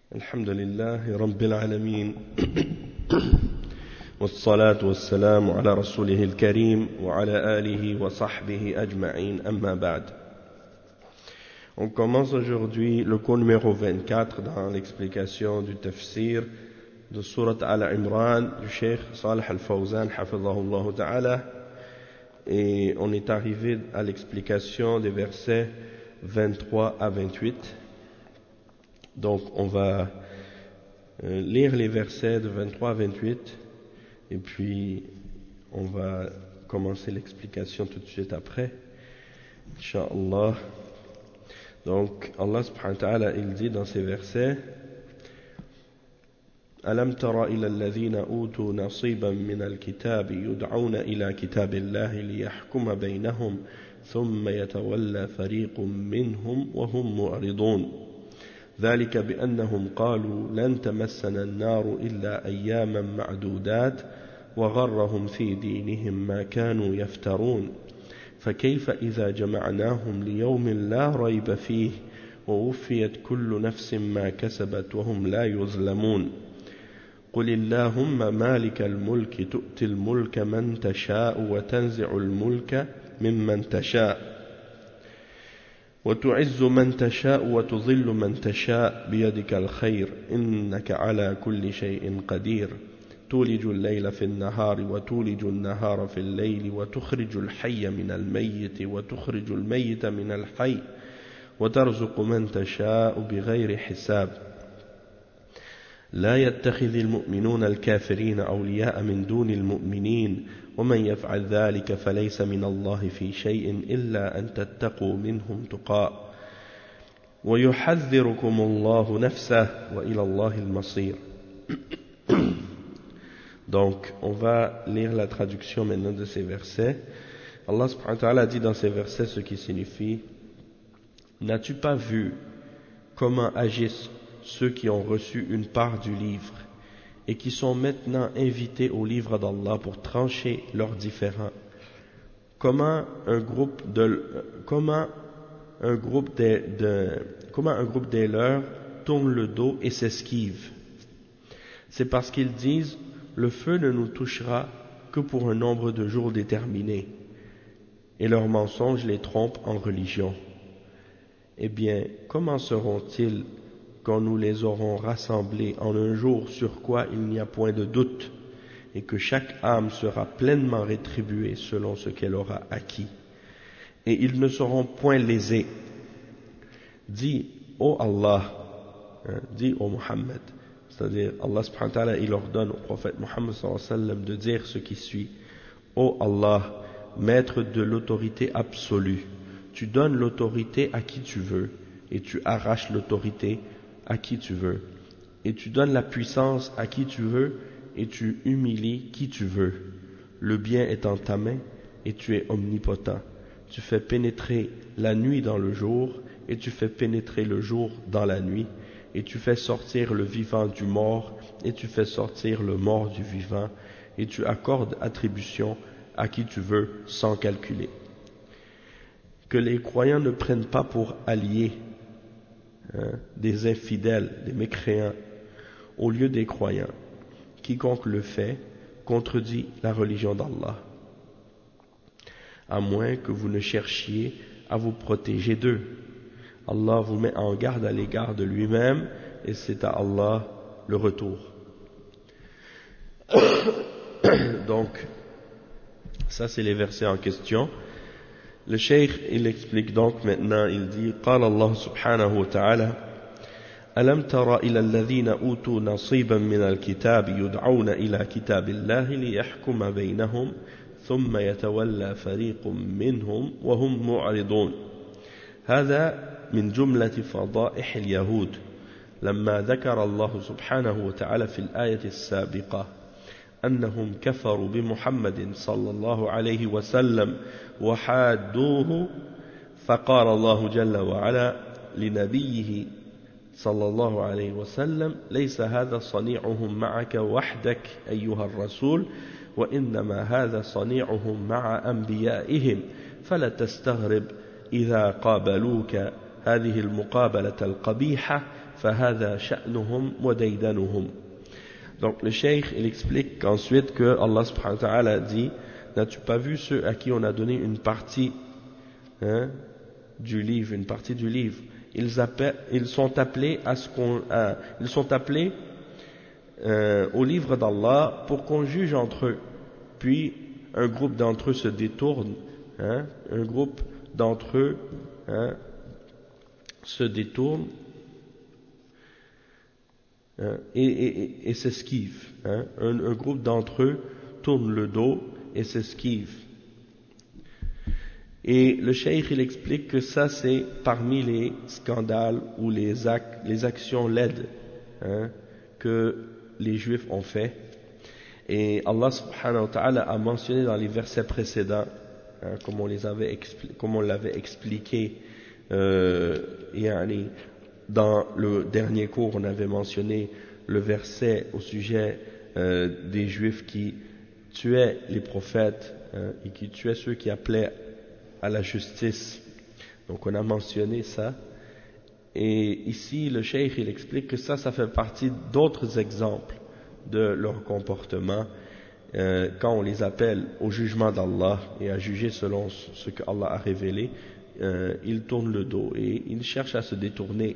الحمد لله رب العالمين والصلاة والسلام على رسوله الكريم وعلى آله وصحبه أجمعين أما بعد. On commence aujourd'hui le cours numéro 24 dans l'explication du tafsir de Surat Al-Imran du Cheikh Salih Al-Fawzan hafidhahullah ta'ala, et on est arrivé à l'explication des versets 23 à 28. Donc on va lire les versets de 23 à 28 et puis on va commencer l'explication tout de suite après, Inch'Allah. Donc Allah subhanahu wa ta'ala il dit dans ces versets: Alam tara ila alladhina utu nasiban min al-kitabi yud'auna ila kitabillahi liyahkuma baynahum thumma yatawalla fariqun minhum wa hum mu'ridun. ذلك بأنهم قالوا لن تمسنا النار إلا أياما معدودات وغرهم في دينهم ما كانوا يفترون فكيف إذا جمعناهم ليوم لا ريب فيه ووفيت كل نفس ما كسبت وهم لا يظلمون قل اللهم مالك الملك تؤتي الملك من تشاء وتنزع الملك ممن تشاء وتعز من تشاء وتضل من تشاء بيدك الخير إنك على كل شيء قدير تولج الليل في النهار وتولج النهار في الليل وتخرج الحي من الميت وتخرج الميت من الحي وترزق من تشاء بغير حساب لا يتخذ المؤمنون الكافرين أولياء من دون المؤمنين ومن يفعل ذلك فليس من الله في شيء إلا أن تتقوا منهم تقاء ويحذركم الله نفسه وإلى الله المصير. Donc on va lire la traduction maintenant de ces versets. Allah subhanahu wa ta'ala dit dans ces versets ce qui signifie: N'as-tu pas vu comment agissent ceux qui ont reçu une part du livre et qui sont maintenant invités au livre d'Allah pour trancher leurs différends? Comment un groupe des leurs tourne le dos et s'esquive? C'est parce qu'ils disent: le feu ne nous touchera que pour un nombre de jours déterminé, et leurs mensonges les trompent en religion. Eh bien, comment seront-ils quand nous les aurons rassemblés en un jour sur quoi il n'y a point de doute, et que chaque âme sera pleinement rétribuée selon ce qu'elle aura acquis, et ils ne seront point lésés. Dis, ô Allah, dis, ô Muhammad, c'est-à-dire Allah subhanahu wa ta'ala il ordonne au prophète Muhammad sallallahu alayhi wa sallam de dire ce qui suit: ô Allah, maître de l'autorité absolue, tu donnes l'autorité à qui tu veux, et tu arraches l'autorité à qui tu veux, et tu donnes la puissance à qui tu veux, et tu humilies qui tu veux. Le bien est en ta main, et tu es omnipotent. Tu fais pénétrer la nuit dans le jour, et tu fais pénétrer le jour dans la nuit, et tu fais sortir le vivant du mort, et tu fais sortir le mort du vivant, et tu accordes attribution à qui tu veux sans calculer. Que les croyants ne prennent pas pour alliés des infidèles, des mécréants, au lieu des croyants. Quiconque le fait contredit la religion d'Allah, à moins que vous ne cherchiez à vous protéger d'eux. Allah vous met en garde à l'égard de lui-même, et c'est à Allah le retour. Donc, ça c'est les versets en question. Le cheikh, il explique donc maintenant, il dit: قال الله سبحانه وتعالى ألم تر إلى الذين أوتوا نصيبا من الكتاب يدعون إلى كتاب الله ليحكم بينهم ثم يتولى فريق منهم وهم معرضون. هذا من جملة فضائح اليهود لما ذكر الله سبحانه وتعالى في الآية السابقة أنهم كفروا بمحمد صلى الله عليه وسلم وحادوه، فقال الله جل وعلا لنبيه صلى الله عليه وسلم: ليس هذا صنيعهم معك وحدك أيها الرسول، وإنما هذا صنيعهم مع أنبيائهم، فلا تستغرب إذا قابلوك هذه المقابلة القبيحة فهذا شأنهم وديدنهم. Donc le cheikh il explique qu'ensuite que Allah subhanahu wa ta'ala dit: n'as-tu pas vu ceux à qui on a donné une partie du livre, une partie du livre, ils sont appelés au livre d'Allah pour qu'on juge entre eux, puis un groupe d'entre eux se détourne, un groupe d'entre eux se détourne et s'esquive, un groupe d'entre eux tourne le dos et s'esquive. Et le cheikh il explique que ça c'est parmi les scandales ou les actions laides que les juifs ont fait. Et Allah subhanahu wa ta'ala a mentionné dans les versets précédents, comme on l'avait expliqué, dans le dernier cours on avait mentionné le verset au sujet des juifs qui tuaient les prophètes et qui tuaient ceux qui appelaient à la justice. Donc on a mentionné ça. Et ici le cheikh il explique que ça fait partie d'autres exemples de leur comportement quand on les appelle au jugement d'Allah et à juger selon ce que Allah a révélé, ils tournent le dos et ils cherchent à se détourner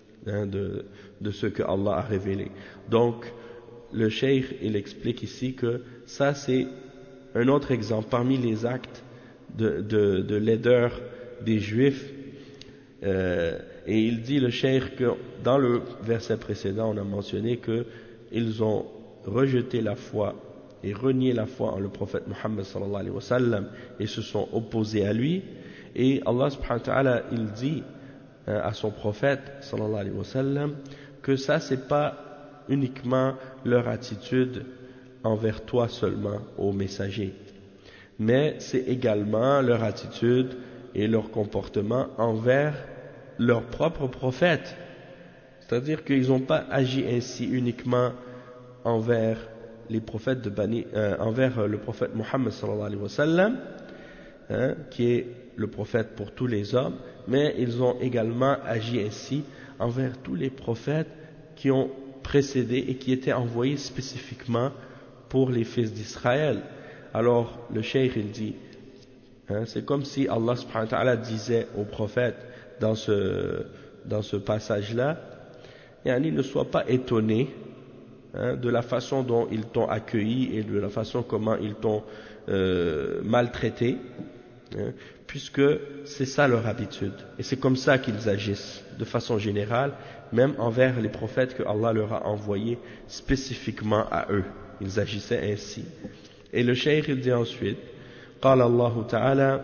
de ce que Allah a révélé. Donc le cheikh il explique ici que ça c'est un autre exemple parmi les actes de laideur des juifs, et il dit le cheikh que dans le verset précédent on a mentionné que ils ont rejeté la foi et renié la foi en le prophète Muhammad sallallahu alayhi wa sallam et se sont opposés à lui, et Allah subhanahu wa ta'ala il dit à son prophète sallallahu alayhi wa sallam que ça c'est pas uniquement leur attitude envers toi seulement, ô messager, mais c'est également leur attitude et leur comportement envers leur propre prophète. C'est-à-dire qu'ils n'ont pas agi ainsi uniquement envers les prophètes envers le prophète Muhammad sallallahu alayhi wa sallam, qui est le prophète pour tous les hommes, mais ils ont également agi ainsi envers tous les prophètes qui ont précédé et qui étaient envoyés spécifiquement pour les fils d'Israël. Alors le cheikh il dit, c'est comme si Allah subhanahu wa ta'ala disait aux prophètes dans ce passage-là, ne sois pas étonné de la façon dont ils t'ont accueilli et de la façon comment ils t'ont maltraité, puisque c'est ça leur habitude et c'est comme ça qu'ils agissent de façon générale, même envers les prophètes que Allah leur a envoyés spécifiquement à eux, ils agissaient ainsi. Et le cheikh il dit ensuite, قال الله تعالى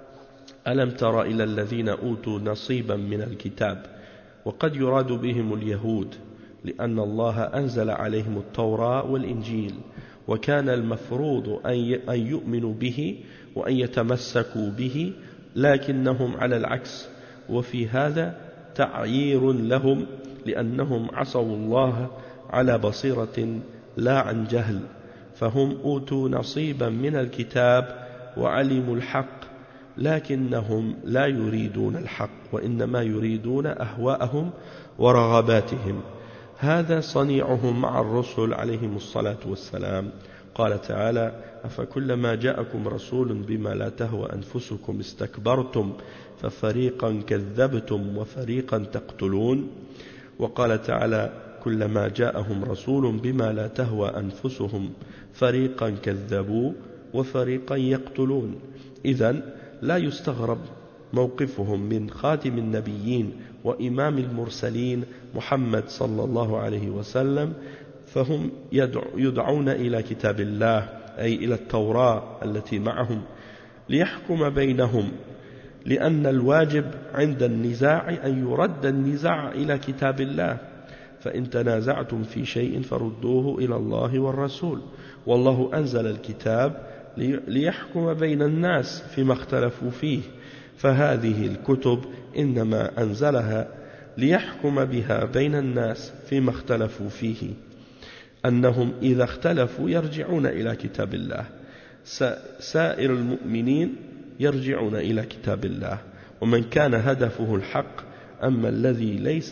ألم تر إلى الذين أوتوا نصيبا من الكتاب وقد يراد بهم اليهود لأن الله أنزل عليهم التوراة والإنجيل وكان المفروض أن يؤمنوا به وأن يتمسكوا به لكنهم على العكس وفي هذا تعيير لهم لأنهم عصوا الله على بصيرة لا عن جهل فهم أوتوا نصيبا من الكتاب وعلموا الحق لكنهم لا يريدون الحق وإنما يريدون أهواءهم ورغباتهم هذا صنيعهم مع الرسل عليهم الصلاة والسلام قال تعالى أفكلما جاءكم رسول بما لا تهوى أنفسكم استكبرتم ففريقا كذبتم وفريقا تقتلون وقال تعالى كلما جاءهم رسول بما لا تهوى أنفسهم فريقا كذبوا وفريقا يقتلون إذن لا يستغرب موقفهم من خاتم النبيين وإمام المرسلين محمد صلى الله عليه وسلم فهم يدعون إلى كتاب الله أي إلى التوراة التي معهم ليحكم بينهم لأن الواجب عند النزاع أن يرد النزاع إلى كتاب الله فإن تنازعتم في شيء فردوه إلى الله والرسول والله أنزل الكتاب ليحكم بين الناس فيما اختلفوا فيه فهذه الكتب إنما أنزلها ليحكم بها بين الناس فيما اختلفوا فيه أنهم إذا اختلفوا يرجعون إلى كتاب الله سائر المؤمنين يرجعون إلى كتاب الله ومن كان هدفه الحق أما الذي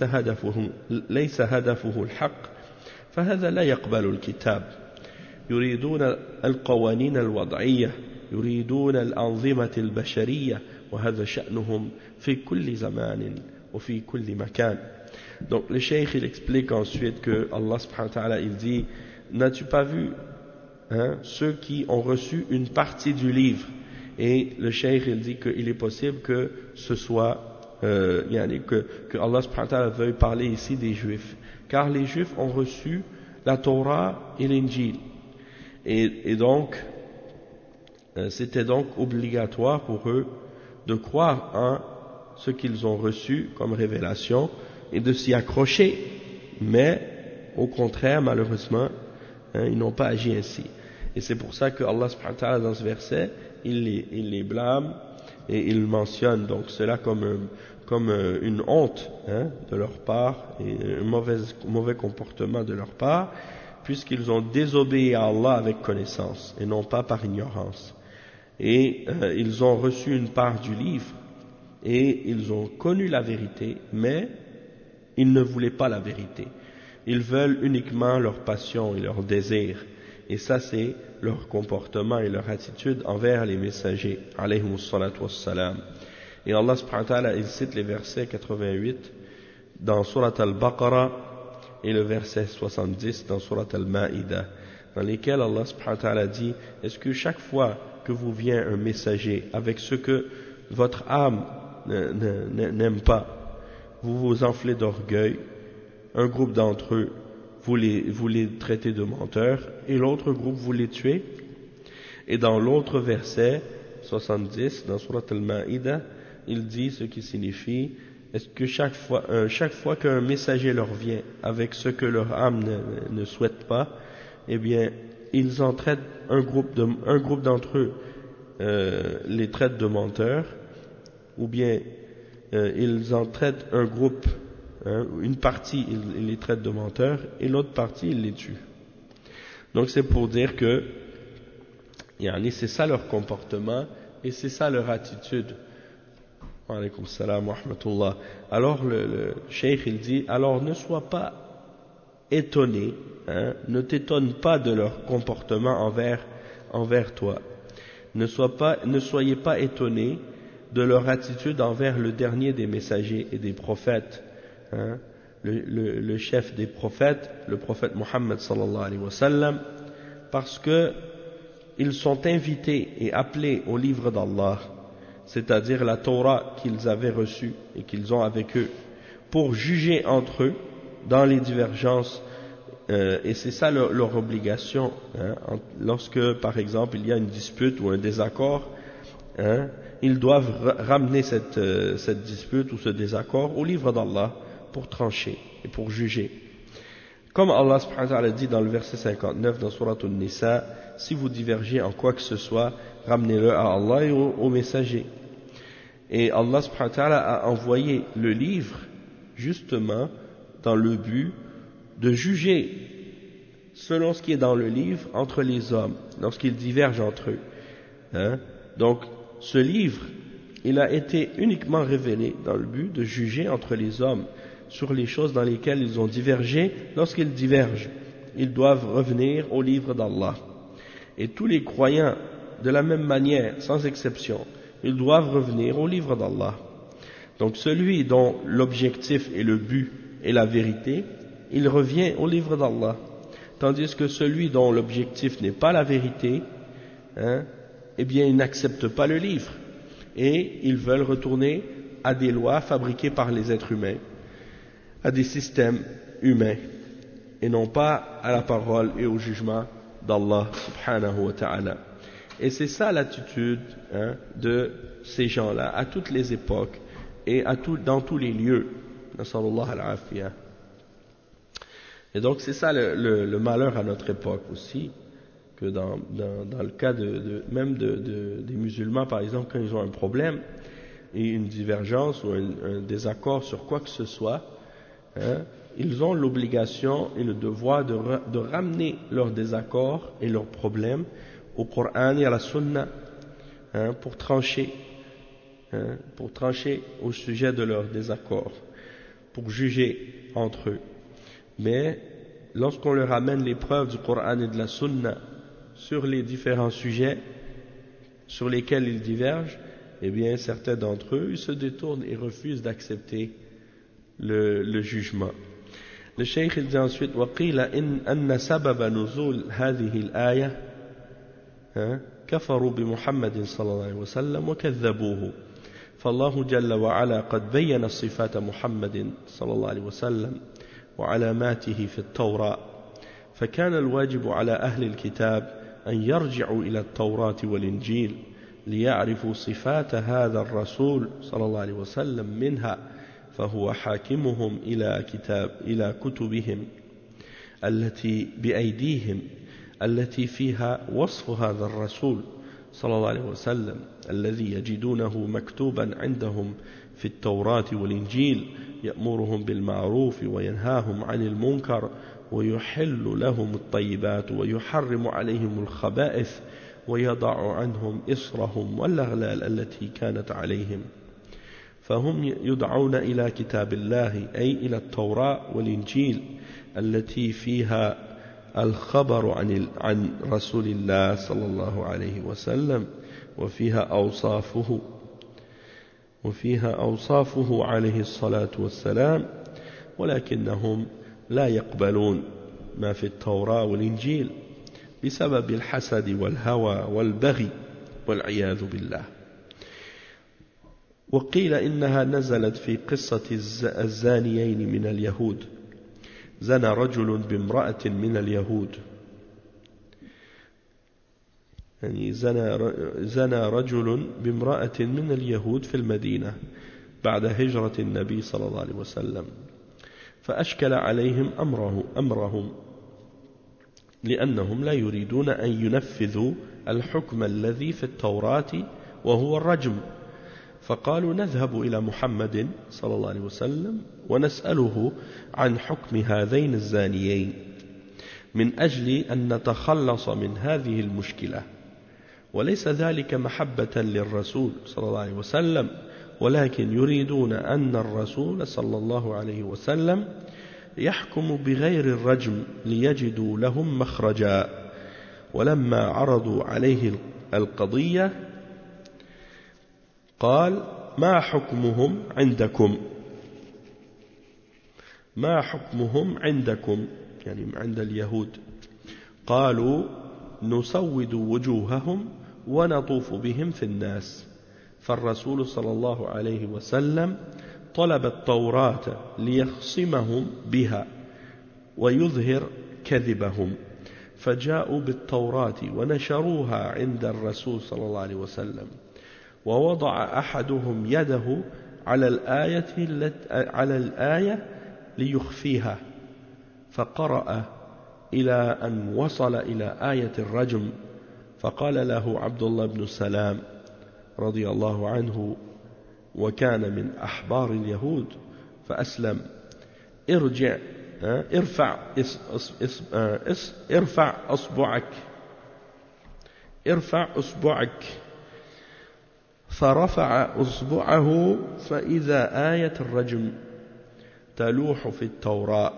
ليس هدفه الحق فهذا لا يقبل الكتاب يريدون القوانين الوضعية يريدون الأنظمة البشرية وهذا شأنهم في كل زمان وفي كل مكان. Donc le cheikh il explique ensuite que Allah subhanahu wa ta'ala il dit, n'as-tu pas vu ceux qui ont reçu une partie du livre? Et le cheikh il dit qu'il est possible que ce soit que Allah subhanahu wa ta'ala veuille parler ici des juifs, car les juifs ont reçu la Torah et l'Injil, et donc c'était donc obligatoire pour eux de croire en ce qu'ils ont reçu comme révélation et de s'y accrocher, mais au contraire malheureusement ils n'ont pas agi ainsi. Et c'est pour ça que Allah subhanahu wa ta'ala dans ce verset il les blâme et il mentionne donc cela comme une honte de leur part et un mauvais comportement de leur part, puisqu'ils ont désobéi à Allah avec connaissance et non pas par ignorance. Et ils ont reçu une part du livre et ils ont connu la vérité, mais ils ne voulaient pas la vérité. Ils veulent uniquement leur passion et leur désir. Et ça, c'est leur comportement et leur attitude envers les messagers, alayhimus salatu wassalam. Et Allah subhanahu wa ta'ala, il cite les versets 88 dans Surat al-Baqarah et le verset 70 dans Surat al-Ma'idah, dans lesquels Allah subhanahu wa ta'ala dit, est-ce que chaque fois que vous vient un messager avec ce que votre âme n'aime pas, vous vous enflez d'orgueil, un groupe d'entre eux, vous les traitez de menteurs, et l'autre groupe, vous les tuez? Et dans l'autre verset 70, dans Surat al-Ma'idah, il dit ce qui signifie, est-ce que chaque fois qu'un messager leur vient avec ce que leur âme ne souhaite pas, eh bien, ils en traitent un groupe d'entre eux les traitent de menteurs, ou bien ils en traitent un groupe, une partie ils les traitent de menteurs, et l'autre partie ils les tuent. Donc c'est pour dire que c'est ça leur comportement et c'est ça leur attitude. Wa alaykum salam wa rahmatullah. Alors le cheikh il dit, alors ne sois pas étonné, ne t'étonne pas de leur comportement envers toi. Ne soyez pas étonné de leur attitude envers le dernier des messagers et des prophètes, le chef des prophètes, le prophète Muhammad sallallahu alayhi wa sallam, parce que ils sont invités et appelés au livre d'Allah, c'est-à-dire la Torah qu'ils avaient reçue et qu'ils ont avec eux, pour juger entre eux dans les divergences, et c'est ça leur obligation, lorsque par exemple il y a une dispute ou un désaccord, ils doivent ramener cette dispute ou ce désaccord au livre d'Allah pour trancher et pour juger. Comme Allah subhanahu wa ta'ala dit dans le verset 59 dans Surat An-Nisa, si vous divergez en quoi que ce soit, ramenez-le à Allah et au messager. Et Allah subhanahu wa ta'ala a envoyé le livre justement dans le but de juger selon ce qui est dans le livre entre les hommes, lorsqu'ils divergent entre eux. Donc ce livre, il a été uniquement révélé dans le but de juger entre les hommes sur les choses dans lesquelles ils ont divergé. Lorsqu'ils divergent, ils doivent revenir au livre d'Allah. Et tous les croyants, de la même manière, sans exception, ils doivent revenir au livre d'Allah. Donc celui dont l'objectif et le but est la vérité, il revient au livre d'Allah. Tandis que celui dont l'objectif n'est pas la vérité, eh bien, ils n'acceptent pas le livre. Et ils veulent retourner à des lois fabriquées par les êtres humains, à des systèmes humains, et non pas à la parole et au jugement d'Allah subhanahu wa ta'ala. Et c'est ça l'attitude de ces gens-là, à toutes les époques, et dans tous les lieux. Nasallallahu al-afiyah. Et donc c'est ça le malheur à notre époque aussi, que dans le cas même des musulmans par exemple, quand ils ont un problème et une divergence ou un désaccord sur quoi que ce soit, ils ont l'obligation et le devoir de ramener leurs désaccords et leurs problèmes au Coran et à la Sunna, pour trancher au sujet de leurs désaccords. pour juger entre eux. Mais lorsqu'on leur amène les preuves du Coran et de la Sunna sur les différents sujets sur lesquels ils divergent, eh bien certains d'entre eux ils se détournent et refusent d'accepter le jugement. Le cheikh dit ensuite وقيل أن سبب نزول هذه الآية كفروا بمحمد صلى الله عليه وسلم وكذبوه فالله جل وعلا قد بين صفات محمد صلى الله عليه وسلم وعلاماته في التوراة فكان الواجب على أهل الكتاب أن يرجعوا إلى التوراة والإنجيل ليعرفوا صفات هذا الرسول صلى الله عليه وسلم منها فهو حاكمهم إلى كتبهم التي بأيديهم التي فيها وصف هذا الرسول صلى الله عليه وسلم الذي يجدونه مكتوبا عندهم في التوراة والإنجيل يأمرهم بالمعروف وينهاهم عن المنكر ويحل لهم الطيبات ويحرم عليهم الخبائث ويضع عنهم إصرهم والأغلال التي كانت عليهم فهم يدعون إلى كتاب الله أي إلى التوراة والإنجيل التي فيها الخبر عن رسول الله صلى الله عليه وسلم وفيها أوصافه عليه الصلاة والسلام ولكنهم لا يقبلون ما في التوراة والإنجيل بسبب الحسد والهوى والبغي والعياذ بالله. وقيل إنها نزلت في قصة الزانيين من اليهود زنى رجل بامرأة من اليهود يعني زنى رجل بامرأة من اليهود في المدينة بعد هجرة النبي صلى الله عليه وسلم فأشكل عليهم أمرهم لأنهم لا يريدون أن ينفذوا الحكم الذي في التوراة وهو الرجم فقالوا نذهب إلى محمد صلى الله عليه وسلم ونسأله عن حكم هذين الزانيين من أجل أن نتخلص من هذه المشكلة وليس ذلك محبة للرسول صلى الله عليه وسلم ولكن يريدون أن الرسول صلى الله عليه وسلم يحكم بغير الرجم ليجدوا لهم مخرجا ولما عرضوا عليه القضية قال ما حكمهم عندكم يعني عند اليهود قالوا نسود وجوههم ونطوف بهم في الناس فالرسول صلى الله عليه وسلم طلب التوراة ليخصمهم بها ويظهر كذبهم فجاءوا بالتوراة ونشروها عند الرسول صلى الله عليه وسلم ووضع أحدهم يده على الآية ليخفيها فقرأ إلى أن وصل إلى آية الرجم فقال له عبد الله بن سلام رضي الله عنه وكان من أحبار اليهود فأسلم ارفع أصبعك فرفع أصبعه فإذا آية الرجم تلوح في التوراة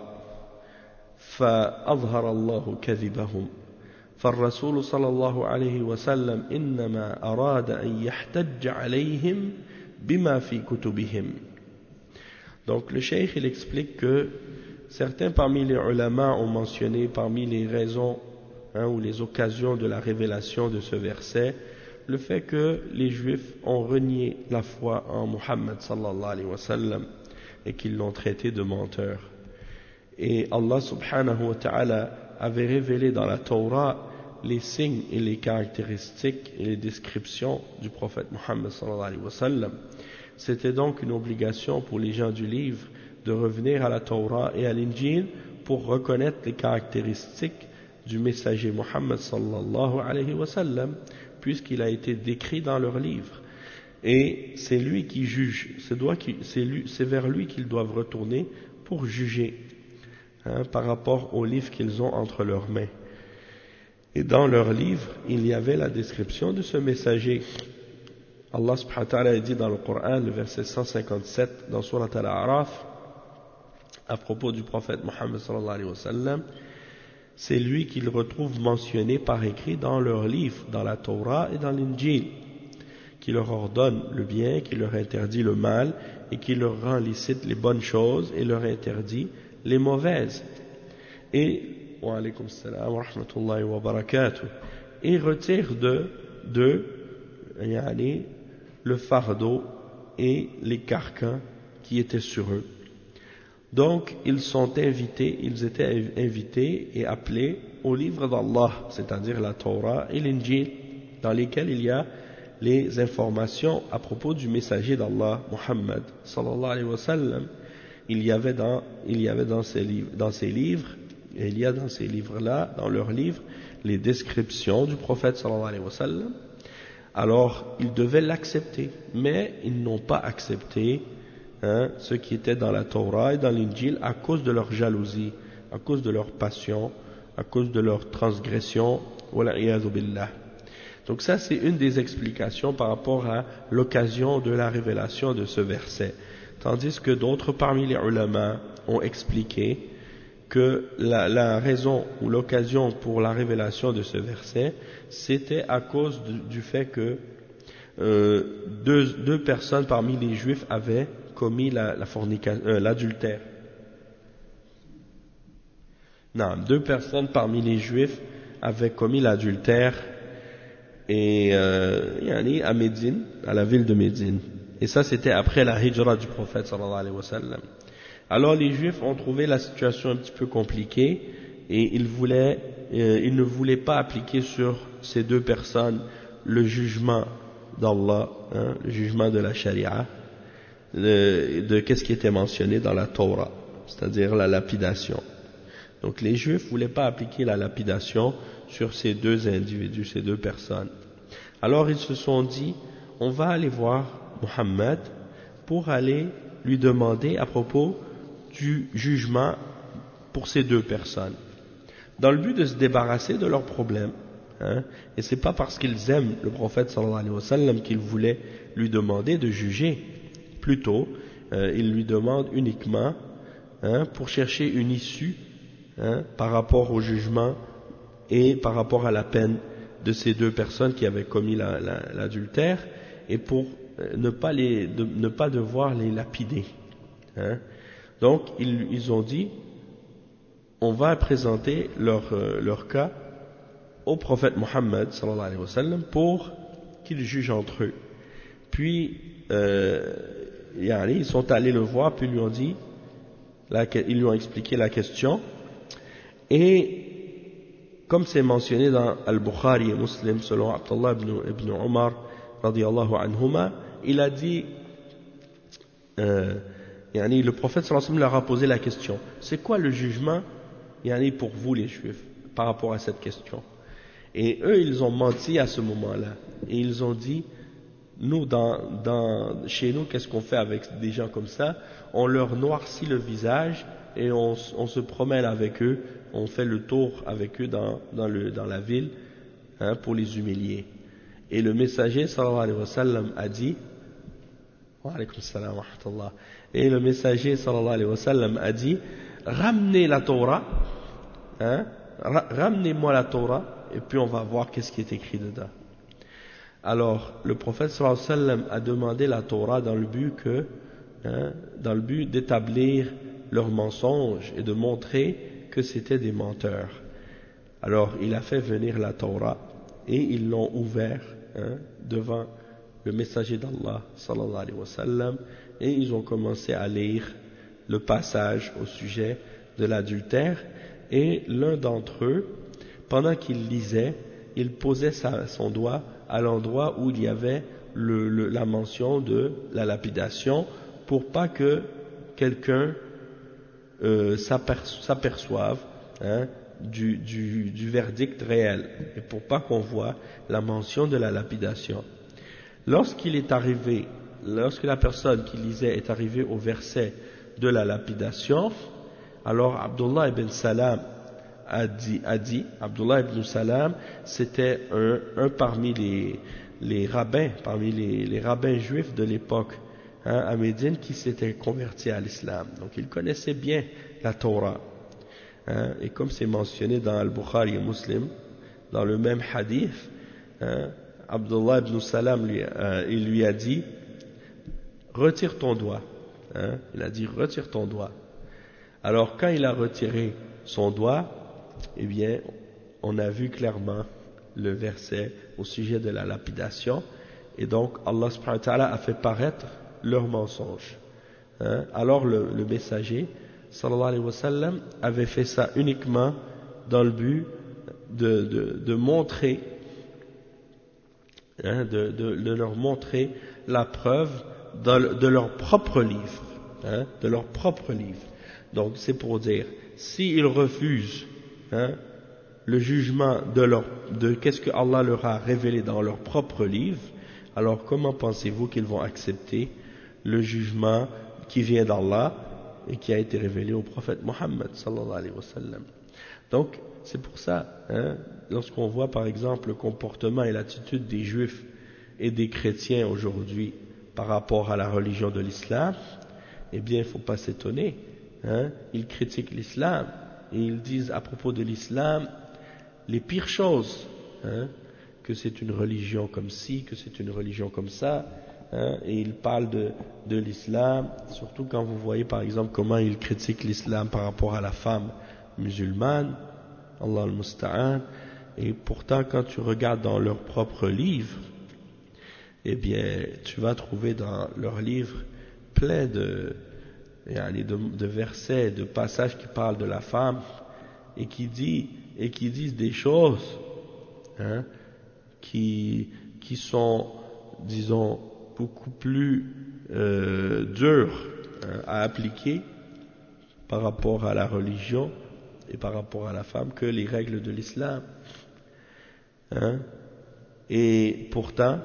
فأظهر الله كذبهم فالرسول صلى الله عليه وسلم إنما أراد أن يحتج عليهم بما في كتبهم. Donc le cheikh il explique que certains parmi les ulama ont mentionné parmi les raisons ou les occasions de la révélation de ce verset le fait que les juifs ont renié la foi en Muhammad sallallahu alayhi wa sallam et qu'ils l'ont traité de menteur. Et Allah subhanahu wa ta'ala avait révélé dans la Torah les signes et les caractéristiques et les descriptions du prophète Muhammad sallallahu alayhi wa sallam. C'était donc une obligation pour les gens du livre de revenir à la Torah et à l'Injil pour reconnaître les caractéristiques du messager Muhammad sallallahu alayhi wa sallam, puisqu'il a été décrit dans leur livre. Et c'est lui qui juge, c'est vers lui qu'ils doivent retourner pour juger par rapport au livre qu'ils ont entre leurs mains. Et dans leur livre, il y avait la description de ce messager. Allah subhanahu wa ta'ala dit dans le Coran, le verset 157, dans Surat Al-A'raf, à propos du prophète Mohammed sallallahu alayhi wa sallam, c'est lui qu'ils retrouvent mentionné par écrit dans leurs livres, dans la Torah et dans l'Injil, qui leur ordonne le bien, qui leur interdit le mal, et qui leur rend licite les bonnes choses et leur interdit les mauvaises. Et, wa alaykum salam wa rahmatullahi wa barakatuh, et retire de le fardeau et les carcans qui étaient sur eux. Donc, ils étaient invités et appelés au livre d'Allah, c'est-à-dire la Torah et l'Injil, dans lesquels il y a les informations à propos du messager d'Allah, Muhammad sallallahu alayhi wa sallam. Il y avait dans ces livres, et il y a dans ces livres-là, dans leurs livres, les descriptions du prophète sallallahu alayhi wa sallam. Alors, ils devaient l'accepter, mais ils n'ont pas accepté ce qui était dans la Torah et dans l'Injil à cause de leur jalousie, à cause de leur passion, à cause de leur transgression. Wala'iyadhu billah. Donc ça, c'est une des explications par rapport à l'occasion de la révélation de ce verset. Tandis que d'autres parmi les ulama ont expliqué que la raison ou l'occasion pour la révélation de ce verset, c'était à cause du fait que deux personnes parmi les juifs avaient commis l'adultère. Non, 2 personnes parmi les juifs avaient commis l'adultère et à Médine, à la ville de Médine. Et ça, c'était après la hijra du prophète sallallahu alayhi wa sallam. Alors les juifs ont trouvé la situation un petit peu compliquée et ils ne voulaient pas appliquer sur ces 2 personnes le jugement d'Allah, le jugement de la charia, de qu'est-ce qui était mentionné dans la Torah, c'est-à-dire la lapidation. Donc les juifs ne voulaient pas appliquer la lapidation sur ces 2 individus, ces 2 personnes. Alors ils se sont dit, on va aller voir Muhammad pour aller lui demander à propos du jugement pour ces 2 personnes, dans le but de se débarrasser de leurs problèmes. Et c'est pas parce qu'ils aiment le prophète sallallahu alayhi wa sallam qu'ils voulaient lui demander de juger. Plutôt, ils lui demandent uniquement pour chercher une issue par rapport au jugement et par rapport à la peine de ces 2 personnes qui avaient commis l'adultère, et pour ne pas devoir les lapider. Donc ils ont dit, on va présenter leur cas au prophète Mohammed sallallahu alayhi wa sallam pour qu'il juge entre eux. Puis ils sont allés le voir, puis ils lui ont expliqué la question. Et comme c'est mentionné dans Al-Bukhari et Muslim, selon Abdullah ibn Umar radiyallahu anhuma, il a dit, le prophète sallallahu alayhi wa sallam leur a posé la question, c'est quoi le jugement pour vous les juifs par rapport à cette question? Et eux, ils ont menti à ce moment-là, et ils ont dit, nous, chez nous, qu'est-ce qu'on fait avec des gens comme ça? On leur noircit le visage et on se promène avec eux, on fait le tour avec eux dans la ville pour les humilier. Et le messager sallallahu alayhi wa sallam a dit, wa alaykum salam wa rahmatullah, et le messager sallallahu alayhi wa sallam a dit, ramenez la Torah, ramenez-moi la Torah, et puis on va voir qu'est-ce qui est écrit dedans. Alors, le prophète sallallahu alayhi wa sallam a demandé la Torah dans le but d'établir leurs mensonges et de montrer que c'était des menteurs. Alors, il a fait venir la Torah et ils l'ont ouvert devant le messager d'Allah sallallahu alayhi wa sallam, et ils ont commencé à lire le passage au sujet de l'adultère, et l'un d'entre eux, pendant qu'il lisait, il posait son doigt à l'endroit où il y avait la mention de la lapidation, pour pas que quelqu'un s'aperçoive du verdict réel, et pour pas qu'on voit la mention de la lapidation. Lorsque la personne qui lisait est arrivée au verset de la lapidation, alors Abdullah ibn Salam a dit, Abdullah ibn Salam, c'était un parmi les rabbins, parmi les rabbins juifs de l'époque à Médine qui s'était converti à l'islam. Donc il connaissait bien la Torah. Et comme c'est mentionné dans Al-Bukhari et Muslim, dans le même hadith, Abdullah ibn Salam il lui a dit retire ton doigt. Il a dit retire ton doigt. Alors quand il a retiré son doigt, eh bien on a vu clairement le verset au sujet de la lapidation, et donc Allah subhanahu wa ta'ala a fait paraître leur mensonge. Alors le messager sallallahu alayhi wa sallam avait fait ça uniquement dans le but de montrer, de leur montrer la preuve de leur propre livre, de leur propre livre. Donc c'est pour dire, s'ils refusent le jugement de qu'est-ce que Allah leur a révélé dans leur propre livre, alors comment pensez-vous qu'ils vont accepter le jugement qui vient d'Allah et qui a été révélé au prophète Mohammed sallallahu alayhi wa sallam? Donc c'est pour ça, lorsqu'on voit par exemple le comportement et l'attitude des juifs et des chrétiens aujourd'hui par rapport à la religion de l'islam, eh bien il ne faut pas s'étonner. Ils critiquent l'islam et ils disent à propos de l'islam les pires choses, que c'est une religion comme ci, que c'est une religion comme ça, et ils parlent de l'islam, surtout quand vous voyez par exemple comment ils critiquent l'islam par rapport à la femme musulmane, Allah al-Musta'an, et pourtant quand tu regardes dans leurs propres livres, eh bien tu vas trouver dans leurs livres plein de versets, de passages qui parlent de la femme et qui disent des choses qui sont, disons, beaucoup plus dures à appliquer par rapport à la religion et par rapport à la femme que les règles de l'islam. Et pourtant,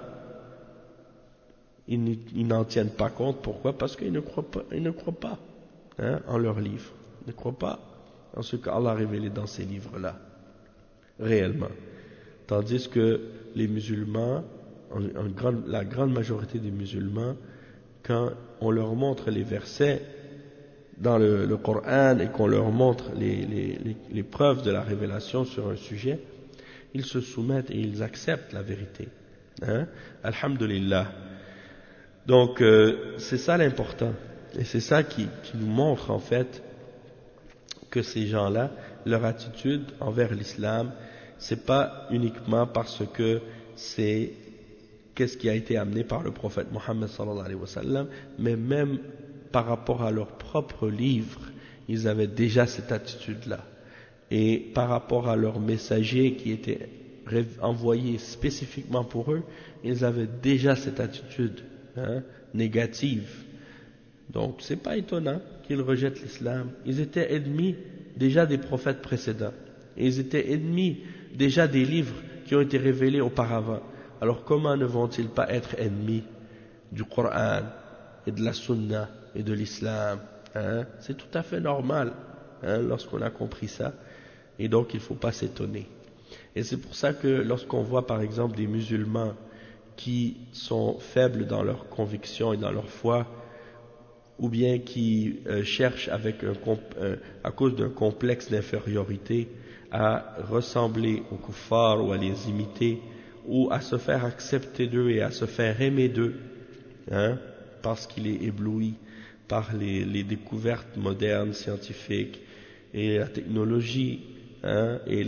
ils n'en tiennent pas compte. Pourquoi? Parce qu'ils ne croient pas en leurs livres. Ils ne croient pas en ce qu'Allah a révélé dans ces livres-là, réellement. Tandis que les musulmans, la grande majorité des musulmans, quand on leur montre les versets dans le Coran et qu'on leur montre les preuves de la révélation sur un sujet, ils se soumettent et ils acceptent la vérité. Alhamdulillah. Donc c'est ça l'important, et c'est ça qui nous montre en fait que ces gens-là, leur attitude envers l'islam, c'est pas uniquement parce que c'est qu'est-ce qui a été amené par le prophète Mohammed sallallahu alayhi wa sallam, mais même par rapport à leur propre livre, ils avaient déjà cette attitude-là. Et par rapport à leur messager qui était envoyé spécifiquement pour eux, ils avaient déjà cette attitude négative. Donc c'est pas étonnant qu'ils rejettent l'islam. Ils étaient ennemis déjà des prophètes précédents. Et ils étaient ennemis déjà des livres qui ont été révélés auparavant. Alors comment ne vont-ils pas être ennemis du Coran et de la Sunna et de l'islam? C'est tout à fait normal lorsqu'on a compris ça. Et donc il ne faut pas s'étonner. Et c'est pour ça que lorsqu'on voit par exemple des musulmans qui sont faibles dans leurs convictions et dans leur foi, ou bien qui cherchent à cause d'un complexe d'infériorité à ressembler aux kuffars ou à les imiter, ou à se faire accepter d'eux et à se faire aimer d'eux, parce qu'il est ébloui par les découvertes modernes, scientifiques, et la technologie, et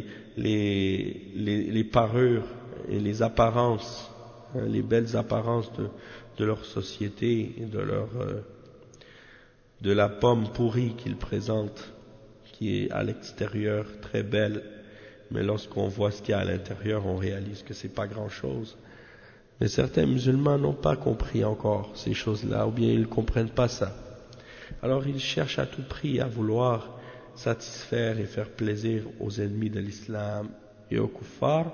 les parures et les apparences, les belles apparences de leur société et de la pomme pourrie qu'ils présentent, qui est à l'extérieur très belle, mais lorsqu'on voit ce qu'il y a à l'intérieur, on réalise que c'est pas grand-chose. Mais certains musulmans n'ont pas compris encore ces choses-là, ou bien ils ne comprennent pas ça. Alors ils cherchent à tout prix à vouloir satisfaire et faire plaisir aux ennemis de l'islam et aux kuffars.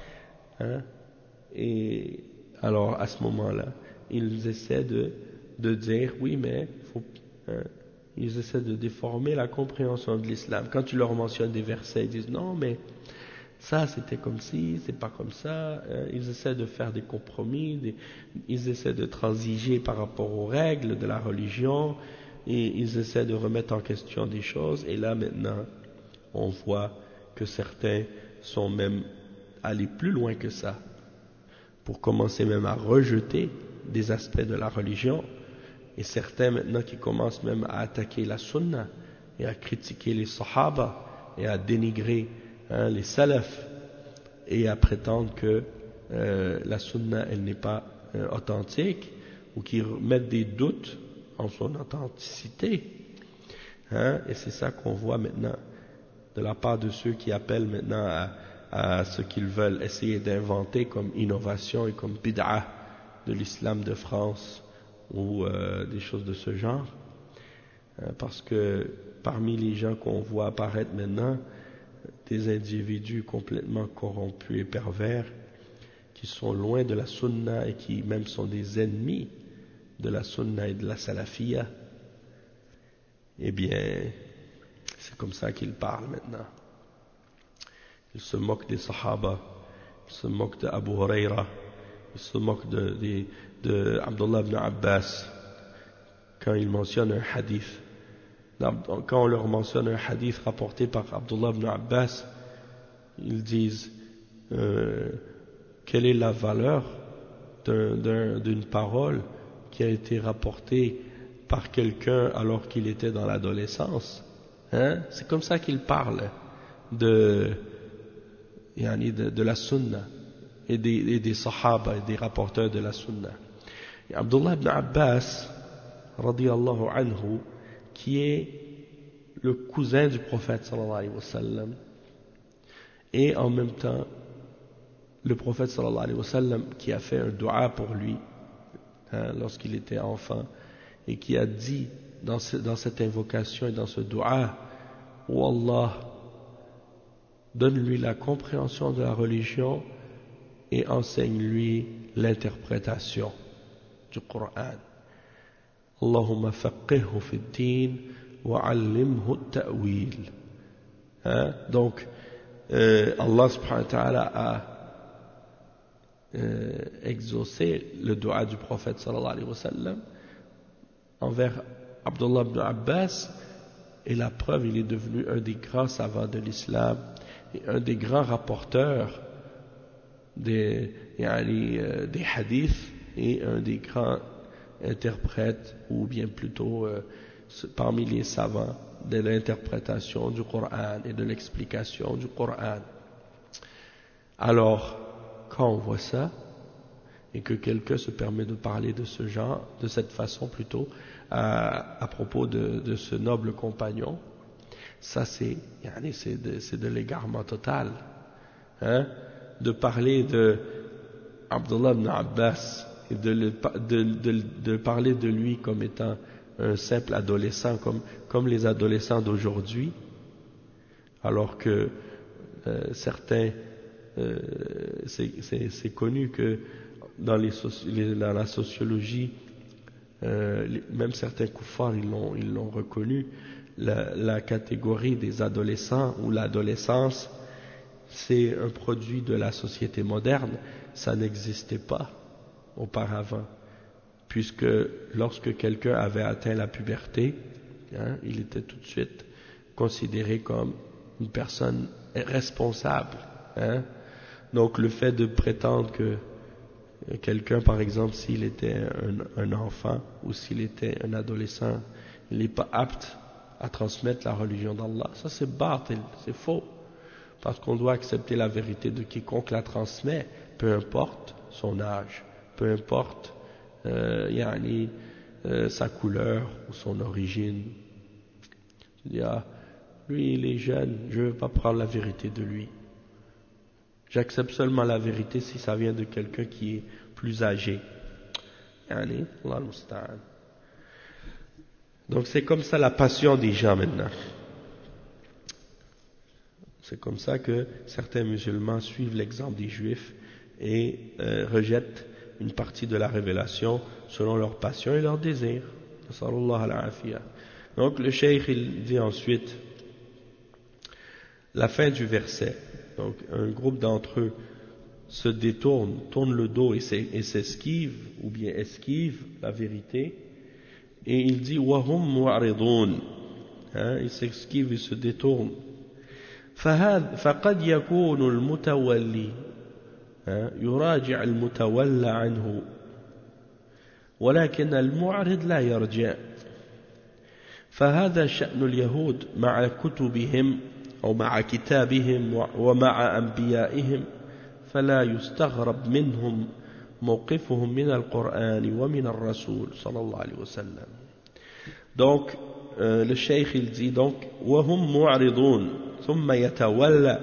Et alors à ce moment-là, ils essaient de dire, oui, mais ils essaient de déformer la compréhension de l'islam. Quand tu leur mentionnes des versets, ils disent, non, mais Ça c'était comme ci, c'est pas comme ça. Ils essaient de faire des compromis, ils essaient de transiger par rapport aux règles de la religion, et ils essaient de remettre en question des choses. Et là maintenant, on voit que certains sont même allés plus loin que ça, pour commencer même à rejeter des aspects de la religion, et certains maintenant qui commencent même à attaquer la sunna et à critiquer les sahaba et à dénigrer les salafs et à prétendre que la sunna elle n'est pas authentique, ou qui mettent des doutes en son authenticité, et c'est ça qu'on voit maintenant de la part de ceux qui appellent maintenant à ce qu'ils veulent essayer d'inventer comme innovation et comme bid'ah de l'islam de France, ou des choses de ce genre, parce que parmi les gens qu'on voit apparaître maintenant, des individus complètement corrompus et pervers, qui sont loin de la sunna et qui même sont des ennemis de la sunna et de la salafiyya, eh bien, c'est comme ça qu'ils parlent maintenant. Ils se moquent des sahaba, ils se moquent de Abu Huraira, ils se moquent de Abdullah ibn Abbas, quand ils mentionnent un hadith. Quand on leur mentionne un hadith rapporté par Abdullah ibn Abbas, ils disent quelle est la valeur d'une parole qui a été rapportée par quelqu'un alors qu'il était dans l'adolescence. C'est comme ça qu'ils parlent de la sunna et des sahaba et des rapporteurs de la sunna. Et Abdullah ibn Abbas radiyallahu anhu, qui est le cousin du prophète sallallahu alayhi wa sallam, et en même temps le prophète sallallahu alayhi wa sallam qui a fait un dua pour lui lorsqu'il était enfant, et qui a dit dans cette invocation et dans ce dua: oh Allah, donne-lui la compréhension de la religion et enseigne-lui l'interprétation du Coran. Allahumma faqihhu fi ad-din wa 'allimhu at-ta'wil. Donc Allah subhanahu wa ta'ala a exaucé le dua du prophète sallallahu alayhi wa sallam envers Abdullah ibn Abbas, et la preuve, il est devenu un des grands savants de l'islam et un des grands rapporteurs des hadiths, et un des grands interprètes, ou bien plutôt parmi les savants de l'interprétation du Coran et de l'explication du Coran. Alors, quand on voit ça, et que quelqu'un se permet de parler de ce genre, de cette façon plutôt, à propos de ce noble compagnon, ça c'est de l'égarement total. De parler de Abdullah ibn Abbas, et de parler de lui comme étant un simple adolescent, comme les adolescents d'aujourd'hui, alors que certains, c'est connu que dans la sociologie, même certains kuffars, ils l'ont reconnu, la catégorie des adolescents ou l'adolescence, c'est un produit de la société moderne. Ça n'existait pas auparavant, puisque lorsque quelqu'un avait atteint la puberté, il était tout de suite considéré comme une personne responsable. Donc le fait de prétendre que quelqu'un, par exemple, s'il était un enfant ou s'il était un adolescent, il n'est pas apte à transmettre la religion d'Allah, ça c'est batil, c'est faux, parce qu'on doit accepter la vérité de quiconque la transmet, peu importe son âge, peu importe sa couleur ou son origine. Je dis, lui il est jeune, je ne veux pas prendre la vérité de lui. J'accepte seulement la vérité si ça vient de quelqu'un qui est plus âgé. Allah musta'an. Donc c'est comme ça la passion des gens maintenant. C'est comme ça que certains musulmans suivent l'exemple des juifs et rejettent une partie de la révélation selon leur passion et leur désir. Donc le cheikh il dit ensuite la fin du verset. Donc un groupe d'entre eux se détourne, tourne le dos et s'esquive, ou bien esquive la vérité, et il dit wahum mu'ridun, il s'esquive, il se détourne. فقد يكون المتولي يراجع المتولى عنه ولكن المعرض لا يرجع فهذا شأن اليهود مع كتبهم أو مع كتابهم ومع أنبيائهم فلا يستغرب منهم موقفهم من القرآن ومن الرسول صلى الله عليه وسلم. Donc le cheikh il dit donc وهم معرضون ثم يتولى,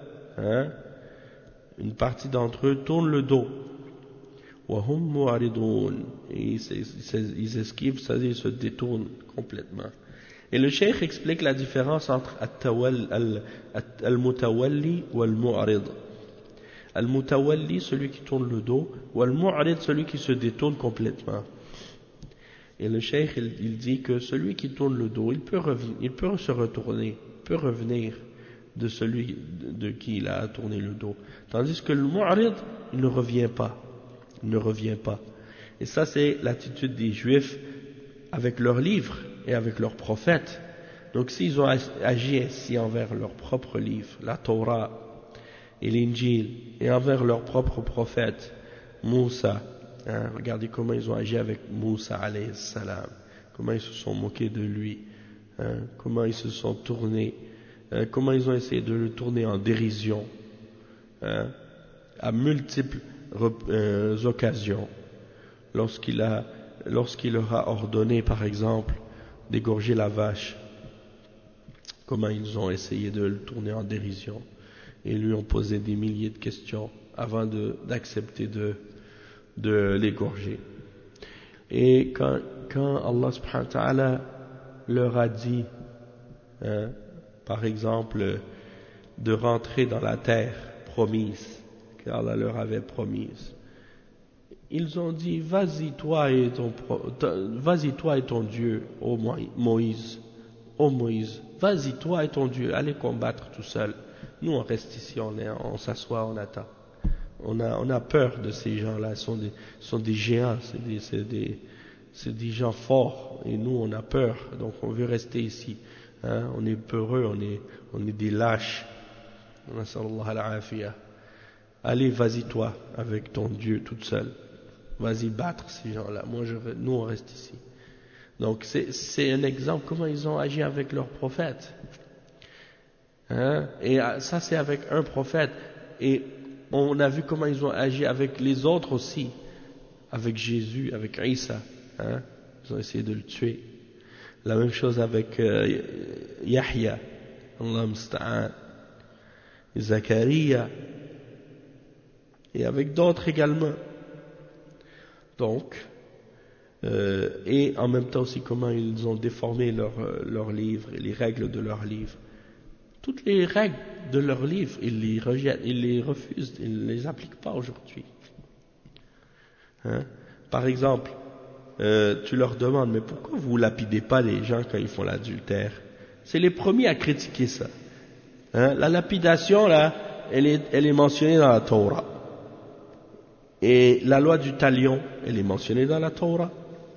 une partie d'entre eux tourne le dos, وهم معرضون, ils esquivent, c'est-à-dire ils se détournent complètement. Et le cheikh explique la différence entre al-mutawalli ou al-mu'rid. Al-mutawalli, celui qui tourne le dos, ou al-mu'rid, celui qui se détourne complètement. Et le cheikh il dit que celui qui tourne le dos, il peut se retourner, peut revenir de celui de qui il a tourné le dos. Tandis que le mu'rid, il ne revient pas. Il ne revient pas. Et ça, c'est l'attitude des Juifs avec leurs livres et avec leurs prophètes. Donc, s'ils ont agi ainsi envers leur propre livre, la Torah et l'Injil, et envers leur propre prophète, Moussa, regardez comment ils ont agi avec Moussa alayhi salam, comment ils se sont moqués de lui, comment ils se sont tournés, comment ils ont essayé de le tourner en dérision, à multiples occasions, lorsqu'il leur a ordonné par exemple d'égorger la vache, comment ils ont essayé de le tourner en dérision et lui ont posé des milliers de questions avant d'accepter de l'égorger. Et quand Allah subhanahu wa ta'ala leur a dit par exemple de rentrer dans la terre promise qu'Allah leur avait promise, ils ont dit vas-y toi et ton Dieu, ô Moïse, vas-y toi et ton Dieu, allez combattre tout seul, nous on reste ici, on s'assoit, on attend. On a peur de ces gens-là, ils sont des géants, c'est des gens forts, et nous on a peur, donc on veut rester ici, on est peureux, on est des lâches. Allez, vas-y toi avec ton Dieu toute seule, vas-y battre ces gens-là, nous on reste ici. Donc c'est un exemple comment ils ont agi avec leur prophète, et ça c'est avec un prophète, et on a vu comment ils ont agi avec les autres aussi, avec Jésus, avec Isa, ils ont essayé de le tuer. La même chose avec Yahya, Allah musta'an, Zacharia, et avec d'autres également. Donc, et en même temps aussi comment ils ont déformé leurs livres et les règles de leurs livres. Toutes les règles de leurs livres, ils les rejettent, ils les refusent, ils ne les appliquent pas aujourd'hui. Par exemple, tu leur demandes, mais pourquoi vous lapidez pas les gens quand ils font l'adultère? C'est les premiers à critiquer ça. La lapidation, là, elle est mentionnée dans la Torah. Et la loi du talion, elle est mentionnée dans la Torah.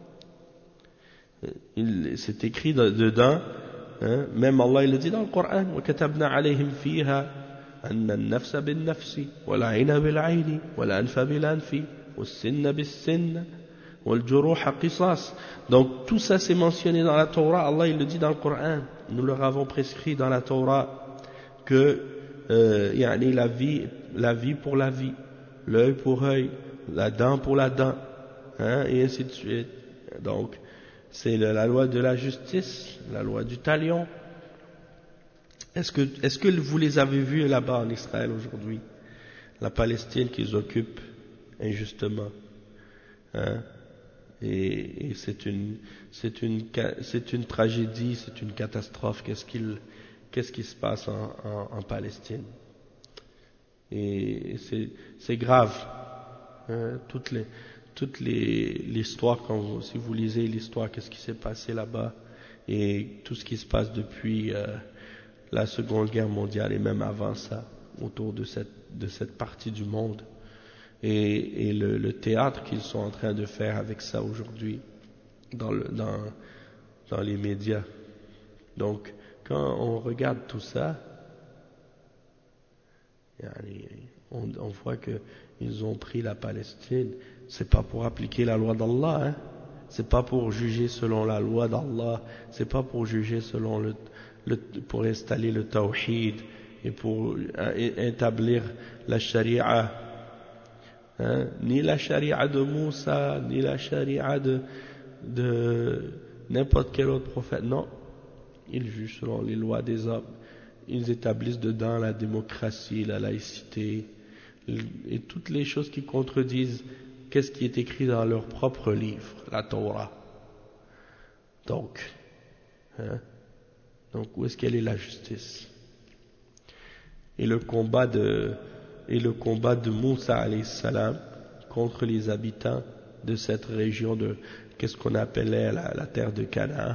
C'est écrit dedans. Même Allah il le dit dans le Coran, وَكَتَبْنَا عَلَيْهِمْ فِيهَا أَنَّ النَّفْسَ بِالنَّفْسِ وَالْعَيْنَ بِالْعَيْنِ وَالْأَنْفَ بِالْأَنْفِ وَالسِّنَّ بِالسِّنَّ وَالْجُرُوحَ قِصَاص. Donc tout ça c'est mentionné dans la Torah. Allah il le dit dans le Coran. Nous leur avons prescrit dans la Torah que la vie pour la vie, l'œil pour œil, la dent pour la dent, et ainsi de suite. Donc c'est la loi de la justice, la loi du talion. Est-ce que vous les avez vus là-bas en Israël aujourd'hui, la Palestine qu'ils occupent injustement, et c'est une tragédie, c'est une catastrophe. Qu'est-ce qui se passe en Palestine? Et c'est grave. Toute l'histoire, si vous lisez l'histoire, qu'est-ce qui s'est passé là-bas et tout ce qui se passe depuis la Seconde Guerre mondiale et même avant ça, autour de cette partie du monde et le théâtre qu'ils sont en train de faire avec ça aujourd'hui dans les médias. Donc, quand on regarde tout ça, on voit qu'ils ont pris la Palestine. C'est pas pour appliquer la loi d'Allah, hein. C'est pas pour juger selon la loi d'Allah. C'est pas pour juger selon pour installer le tawhid et pour établir la charia. Hein? Ni la charia de Moussa, ni la charia de n'importe quel autre prophète. Non. Ils jugent selon les lois des hommes. Ils établissent dedans la démocratie, la laïcité et toutes les choses qui contredisent qu'est-ce qui est écrit dans leur propre livre, la Torah. Donc, où est-ce qu'elle est la justice? Et le combat de Moussa alayhi salam contre les habitants de cette région de qu'est-ce qu'on appelait la terre de Canaan.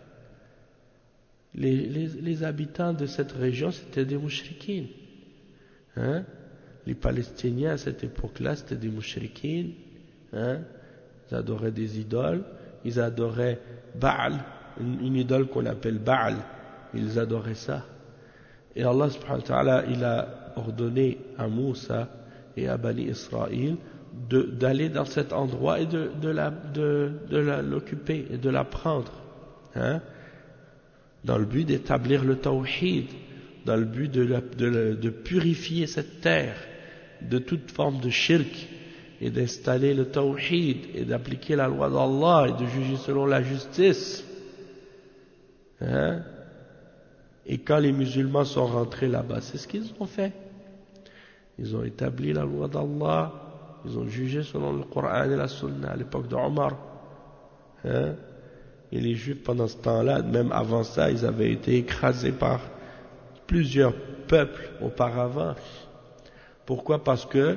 Les habitants de cette région, c'était des mouchriquines. Hein? Les Palestiniens à cette époque-là, c'était des mouchriquines. Hein? Ils adoraient des idoles. Ils adoraient Baal, une idole qu'on appelle Baal. Ils adoraient ça. Et Allah subhanahu wa ta'ala, il a ordonné à Moussa et à Bani Israël d'aller dans cet endroit et de l'occuper et de la prendre. Hein? Dans le but d'établir le tawhid, dans le but de purifier cette terre de toute forme de shirk et d'installer le tawhid et d'appliquer la loi d'Allah et de juger selon la justice. Hein? Et quand les musulmans sont rentrés là-bas, c'est ce qu'ils ont fait. Ils ont établi la loi d'Allah, ils ont jugé selon le Coran et la Sunna à l'époque d'Omar. Hein? Et les Juifs, pendant ce temps-là, même avant ça, ils avaient été écrasés par plusieurs peuples auparavant. Pourquoi? Parce que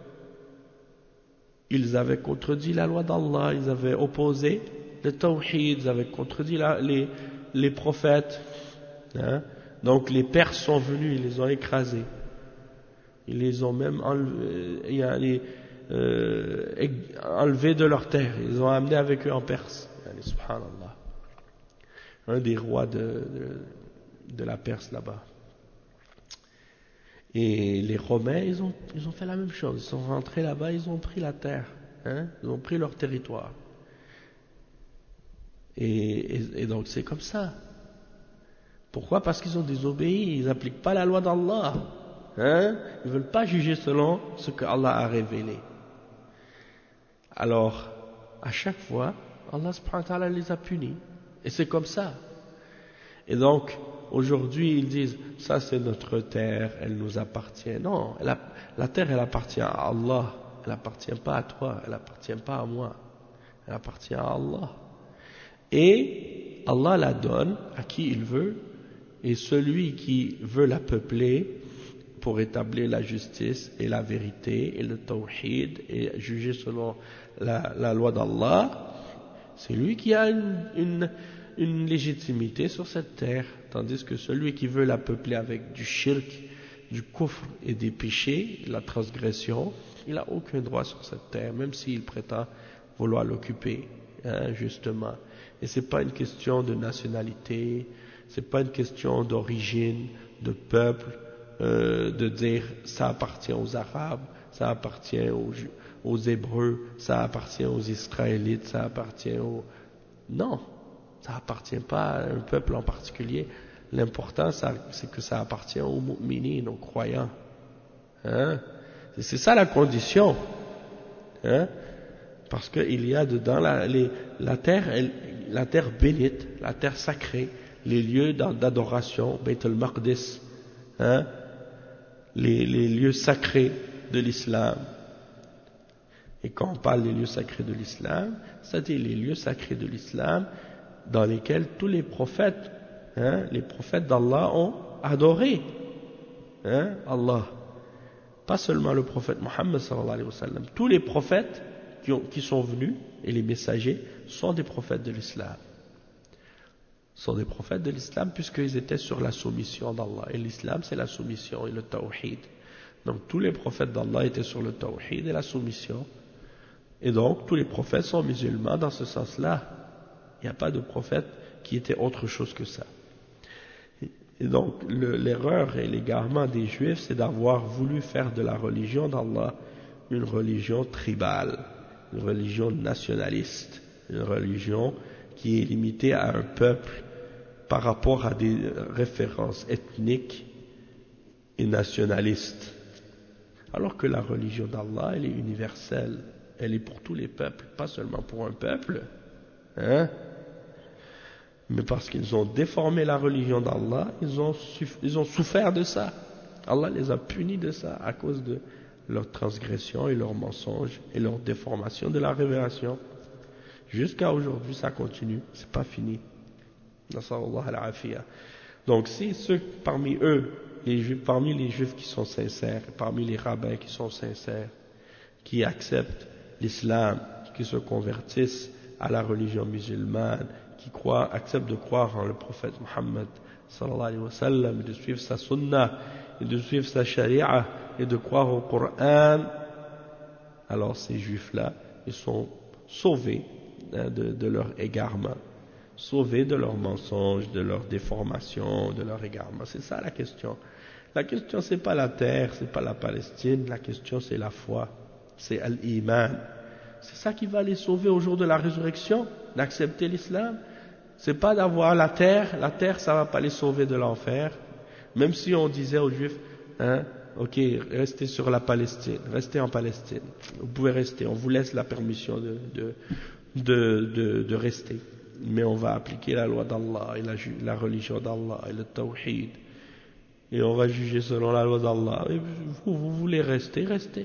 ils avaient contredit la loi d'Allah, ils avaient opposé le tawhid, ils avaient contredit les prophètes. Hein? Donc les Perses sont venus, ils les ont écrasés. Ils les ont même enlevés de leur terre. Ils les ont amenés avec eux en Perse. Subhanallah. Un des rois de la Perse là-bas. Et les Romains, ils ont fait la même chose. Ils sont rentrés là-bas, ils ont pris la terre. Hein? Ils ont pris leur territoire. Et donc c'est comme ça. Pourquoi? Parce qu'ils ont désobéi. Ils n'appliquent pas la loi d'Allah. Hein? Ils ne veulent pas juger selon ce que Allah a révélé. Alors, à chaque fois, Allah subhanahu wa ta'ala les a punis. Et c'est comme ça. Et donc, aujourd'hui, ils disent, ça c'est notre terre, elle nous appartient. Non, la terre, elle appartient à Allah. Elle n'appartient pas à toi, elle n'appartient pas à moi. Elle appartient à Allah. Et Allah la donne à qui il veut. Et celui qui veut la peupler pour établir la justice et la vérité et le tawhid et juger selon la loi d'Allah, c'est lui qui a une légitimité sur cette terre, tandis que celui qui veut la peupler avec du shirk, du kufr et des péchés, la transgression, il n'a aucun droit sur cette terre, même s'il prétend vouloir l'occuper, hein, justement. Et c'est pas une question de nationalité, c'est pas une question d'origine, de peuple, de dire ça appartient aux Arabes, ça appartient aux Hébreux, ça appartient aux Israélites, ça appartient aux... Non, ça appartient pas à un peuple en particulier. L'important, c'est que ça appartient aux mu'minines, aux croyants. Hein? C'est ça la condition. Hein? Parce qu'il y a dedans la terre bénite, la terre sacrée, les lieux d'adoration, Beit al-Maqdis, hein? Les lieux sacrés de l'islam. Et quand on parle des lieux sacrés de l'islam, c'est-à-dire les lieux sacrés de l'islam dans lesquels tous les prophètes, hein, les prophètes d'Allah ont adoré, hein, Allah. Pas seulement le prophète Mohammed sallallahu alayhi wa sallam. Tous les prophètes qui sont venus et les messagers sont des prophètes de l'islam. sont des prophètes de l'islam puisqu'ils étaient sur la soumission d'Allah. Et l'islam, c'est la soumission et le tawhid. Donc tous les prophètes d'Allah étaient sur le tawhid et la soumission. Et donc tous les prophètes sont musulmans dans ce sens-là. Il n'y a pas de prophète qui était autre chose que ça. Et donc l'erreur et l'égarement des Juifs, c'est d'avoir voulu faire de la religion d'Allah une religion tribale, une religion nationaliste, une religion qui est limitée à un peuple par rapport à des références ethniques et nationalistes. Alors que la religion d'Allah, elle est universelle, elle est pour tous les peuples, pas seulement pour un peuple, hein? Mais parce qu'ils ont déformé la religion d'Allah, ils ont souffert de ça. Allah les a punis de ça à cause de leur transgression et leurs mensonges et leur déformation de la révélation. Jusqu'à aujourd'hui, ça continue, c'est pas fini. Nas'Allah al-afiyah. Donc si ceux parmi eux, parmi les juifs qui sont sincères, parmi les rabbins qui sont sincères, qui acceptent l'islam, qui se convertissent à la religion musulmane, qui acceptent de croire en le prophète Muhammad sallallahu alayhi wa sallam, et de suivre sa sunnah, et de suivre sa sharia, et de croire au Coran, alors ces juifs-là, ils sont sauvés de leur égarement, sauvés de leurs mensonges, de leur déformation, de leur égarement. C'est ça la question. La question, c'est pas la terre, c'est pas la Palestine, la question c'est la foi, c'est al-iman. C'est ça qui va les sauver au jour de la résurrection, d'accepter l'islam. C'est pas d'avoir la terre ça va pas les sauver de l'enfer. Même si on disait aux Juifs, hein, ok, restez sur la Palestine, restez en Palestine, vous pouvez rester, on vous laisse la permission de rester. Mais on va appliquer la loi d'Allah et la religion d'Allah et le tawhid. Et on va juger selon la loi d'Allah. Et vous voulez rester, restez.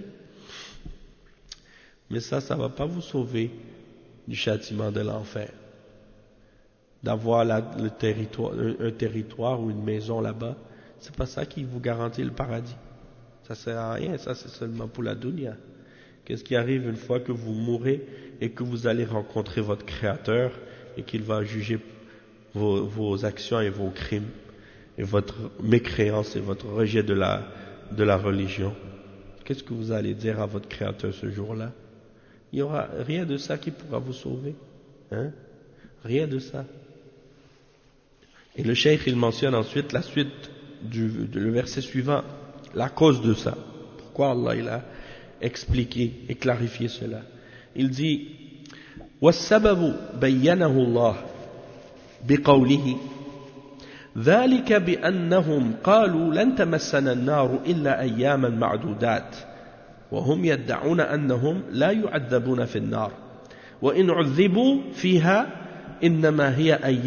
Mais ça va pas vous sauver du châtiment de l'enfer. D'avoir un territoire ou une maison là-bas, c'est pas ça qui vous garantit le paradis. Ça sert à rien, ça c'est seulement pour la dunya. Qu'est-ce qui arrive une fois que vous mourrez et que vous allez rencontrer votre Créateur et qu'il va juger vos actions et vos crimes et votre mécréance et votre rejet de la religion? Qu'est-ce que vous allez dire à votre Créateur ce jour-là? Il n'y aura rien de ça qui pourra vous sauver, hein? Rien de ça. Et le cheikh, il mentionne ensuite la suite le verset suivant, la cause de ça. Pourquoi Allah il a expliqué et clarifié cela. Il dit والسبب بينه الله بقوله ذلك بأنهم قالوا لن تمسنا النار إلا أياما معدودات وهم يدعون أنهم لا يعذبون في النار وإن عذبوا فيها إنما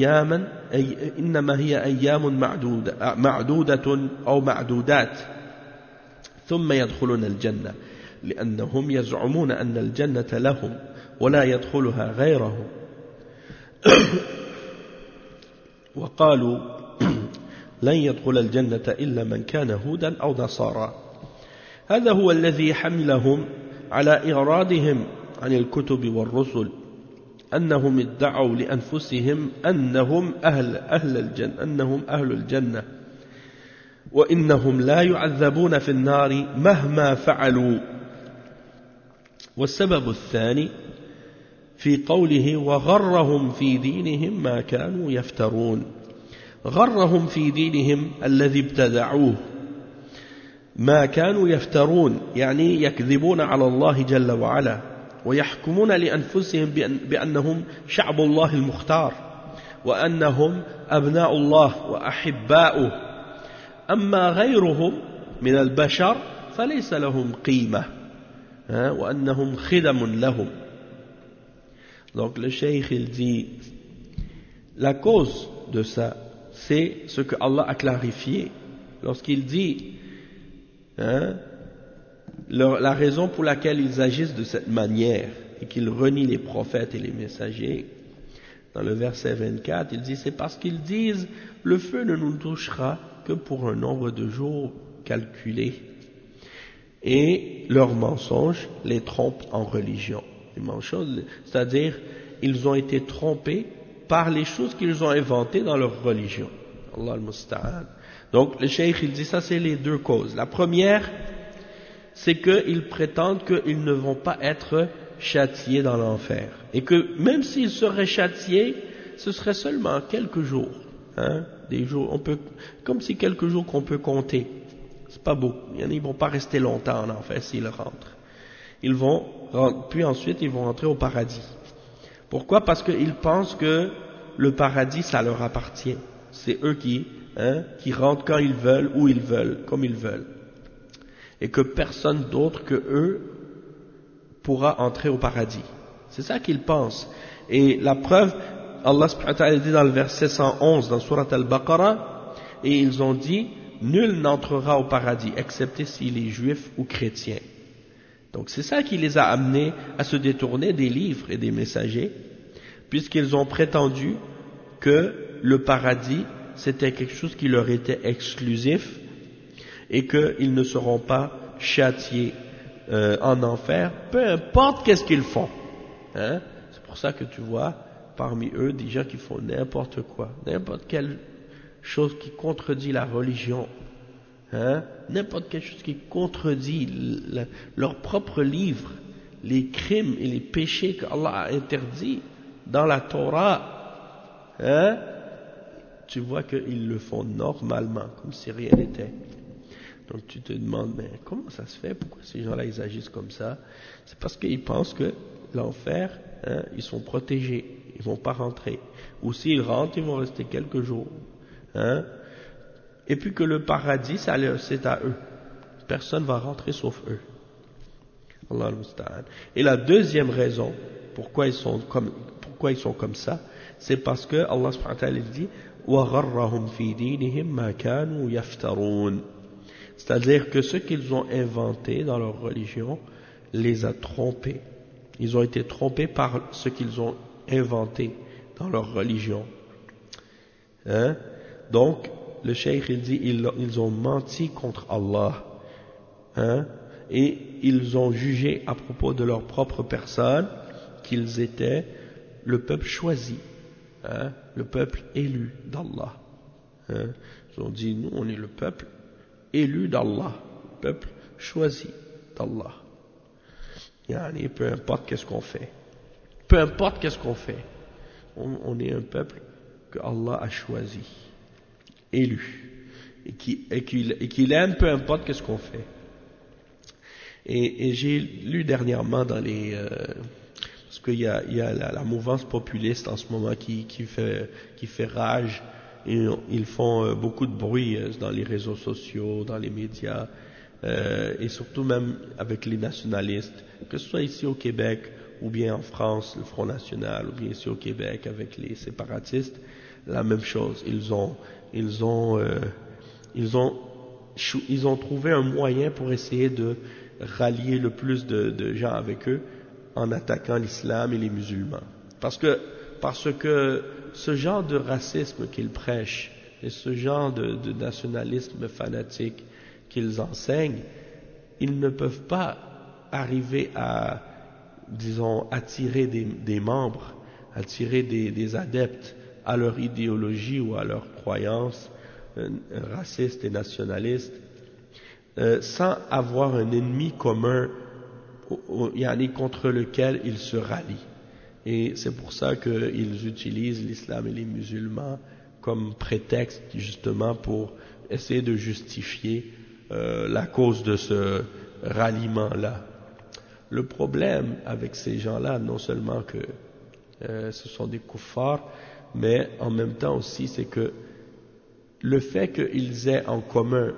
هي أيام معدودة أو معدودات ثم يدخلون الجنة لأنهم يزعمون أن الجنة لهم ولا يدخلها غيرهم وقالوا لن يدخل الجنة إلا من كان هودا أو نصارى. هذا هو الذي حملهم على إعراضهم عن الكتب والرسل أنهم ادعوا لأنفسهم أنهم أهل الجنة وإنهم لا يعذبون في النار مهما فعلوا. والسبب الثاني في قوله وغرهم في دينهم ما كانوا يفترون. غرهم في دينهم الذي ابتدعوه ما كانوا يفترون يعني يكذبون على الله جل وعلا ويحكمون لأنفسهم بأنهم شعب الله المختار وأنهم أبناء الله وأحباؤه أما غيرهم من البشر فليس لهم قيمة وأنهم خدم لهم. Donc le cheikh il dit la cause de ça c'est ce que Allah a clarifié lorsqu'il dit la raison pour laquelle ils agissent de cette manière et qu'ils renient les prophètes et les messagers. Dans le verset 24 il dit c'est parce qu'ils disent le feu ne nous touchera que pour un nombre de jours calculé et leurs mensonges les trompent en religion. C'est-à-dire ils ont été trompés par les choses qu'ils ont inventées dans leur religion. Allah al-Musta'an. Donc le cheikh il dit ça, c'est les deux causes. La première, c'est qu'ils prétendent qu'ils ne vont pas être châtiés dans l'enfer. Et que même s'ils seraient châtiés, ce serait seulement quelques jours. Hein, des jours, comme si quelques jours qu'on peut compter. C'est pas beau. Ils vont pas rester longtemps en enfer s'ils rentrent. Puis ensuite ils vont rentrer au paradis. Pourquoi? Parce qu'ils pensent que le paradis ça leur appartient. C'est eux qui rentrent quand ils veulent, où ils veulent, comme ils veulent. Et que personne d'autre que eux pourra entrer au paradis. C'est ça qu'ils pensent. Et la preuve, Allah subhanahu wa ta'ala dit dans le verset 111 dans Surat Al-Baqarah, et ils ont dit, nul n'entrera au paradis, excepté s'il est juif ou chrétien. Donc c'est ça qui les a amenés à se détourner des livres et des messagers, puisqu'ils ont prétendu que le paradis, c'était quelque chose qui leur était exclusif, et qu'ils ne seront pas châtiés en enfer, peu importe qu'est-ce qu'ils font. Hein? C'est pour ça que tu vois parmi eux des gens qui font n'importe quoi, n'importe quelle chose qui contredit la religion, hein? N'importe quelle chose qui contredit leur propre livre, les crimes et les péchés qu'Allah a interdits dans la Torah, hein? Tu vois qu'ils le font normalement, comme si rien n'était. Donc tu te demandes, mais comment ça se fait? Pourquoi ces gens-là ils agissent comme ça? C'est parce qu'ils pensent que l'enfer, hein, ils sont protégés, ils vont pas rentrer. Ou s'ils rentrent, ils vont rester quelques jours. Hein? Et puis que le paradis, c'est à eux. Personne va rentrer sauf eux. Allah al-Musta'an. Et la deuxième raison pourquoi ils sont comme ça, c'est parce que Allah subhanahu wa ta'ala dit وَغَرَّهُمْ فِي دِينِهِمْ مَا كَانُوا يَفْتَرُونَ. C'est-à-dire que ce qu'ils ont inventé dans leur religion les a trompés. Ils ont été trompés par ce qu'ils ont inventé dans leur religion. Hein? Donc, le cheikh il dit, ils ont menti contre Allah. Hein? Et ils ont jugé à propos de leur propre personne qu'ils étaient le peuple choisi, hein? Le peuple élu d'Allah. Hein? Ils ont dit, nous on est le peuple élu d'Allah, peuple choisi d'Allah. Yani, peu importe qu'est-ce qu'on fait. Peu importe qu'est-ce qu'on fait. On est un peuple que Allah a choisi, élu, et qu'il aime peu importe qu'est-ce qu'on fait. Et j'ai lu dernièrement dans les... parce qu'il y a la mouvance populiste en ce moment qui fait rage, et ils font beaucoup de bruit dans les réseaux sociaux, dans les médias, et surtout même avec les nationalistes, que ce soit ici au Québec ou bien en France, le Front National, ou bien ici au Québec avec les séparatistes, la même chose. Ils ont trouvé un moyen pour essayer de rallier le plus de gens avec eux en attaquant l'islam et les musulmans. Parce que ce genre de racisme qu'ils prêchent et ce genre de nationalisme fanatique qu'ils enseignent, ils ne peuvent pas arriver à, disons, attirer des membres, attirer des adeptes à leur idéologie ou à leurs croyances racistes et nationalistes, sans avoir un ennemi commun contre lequel ils se rallient. Et c'est pour ça qu'ils utilisent l'islam et les musulmans comme prétexte justement pour essayer de justifier la cause de ce ralliement-là. Le problème avec ces gens-là, non seulement que ce sont des kuffars, mais en même temps aussi c'est que le fait qu'ils aient en commun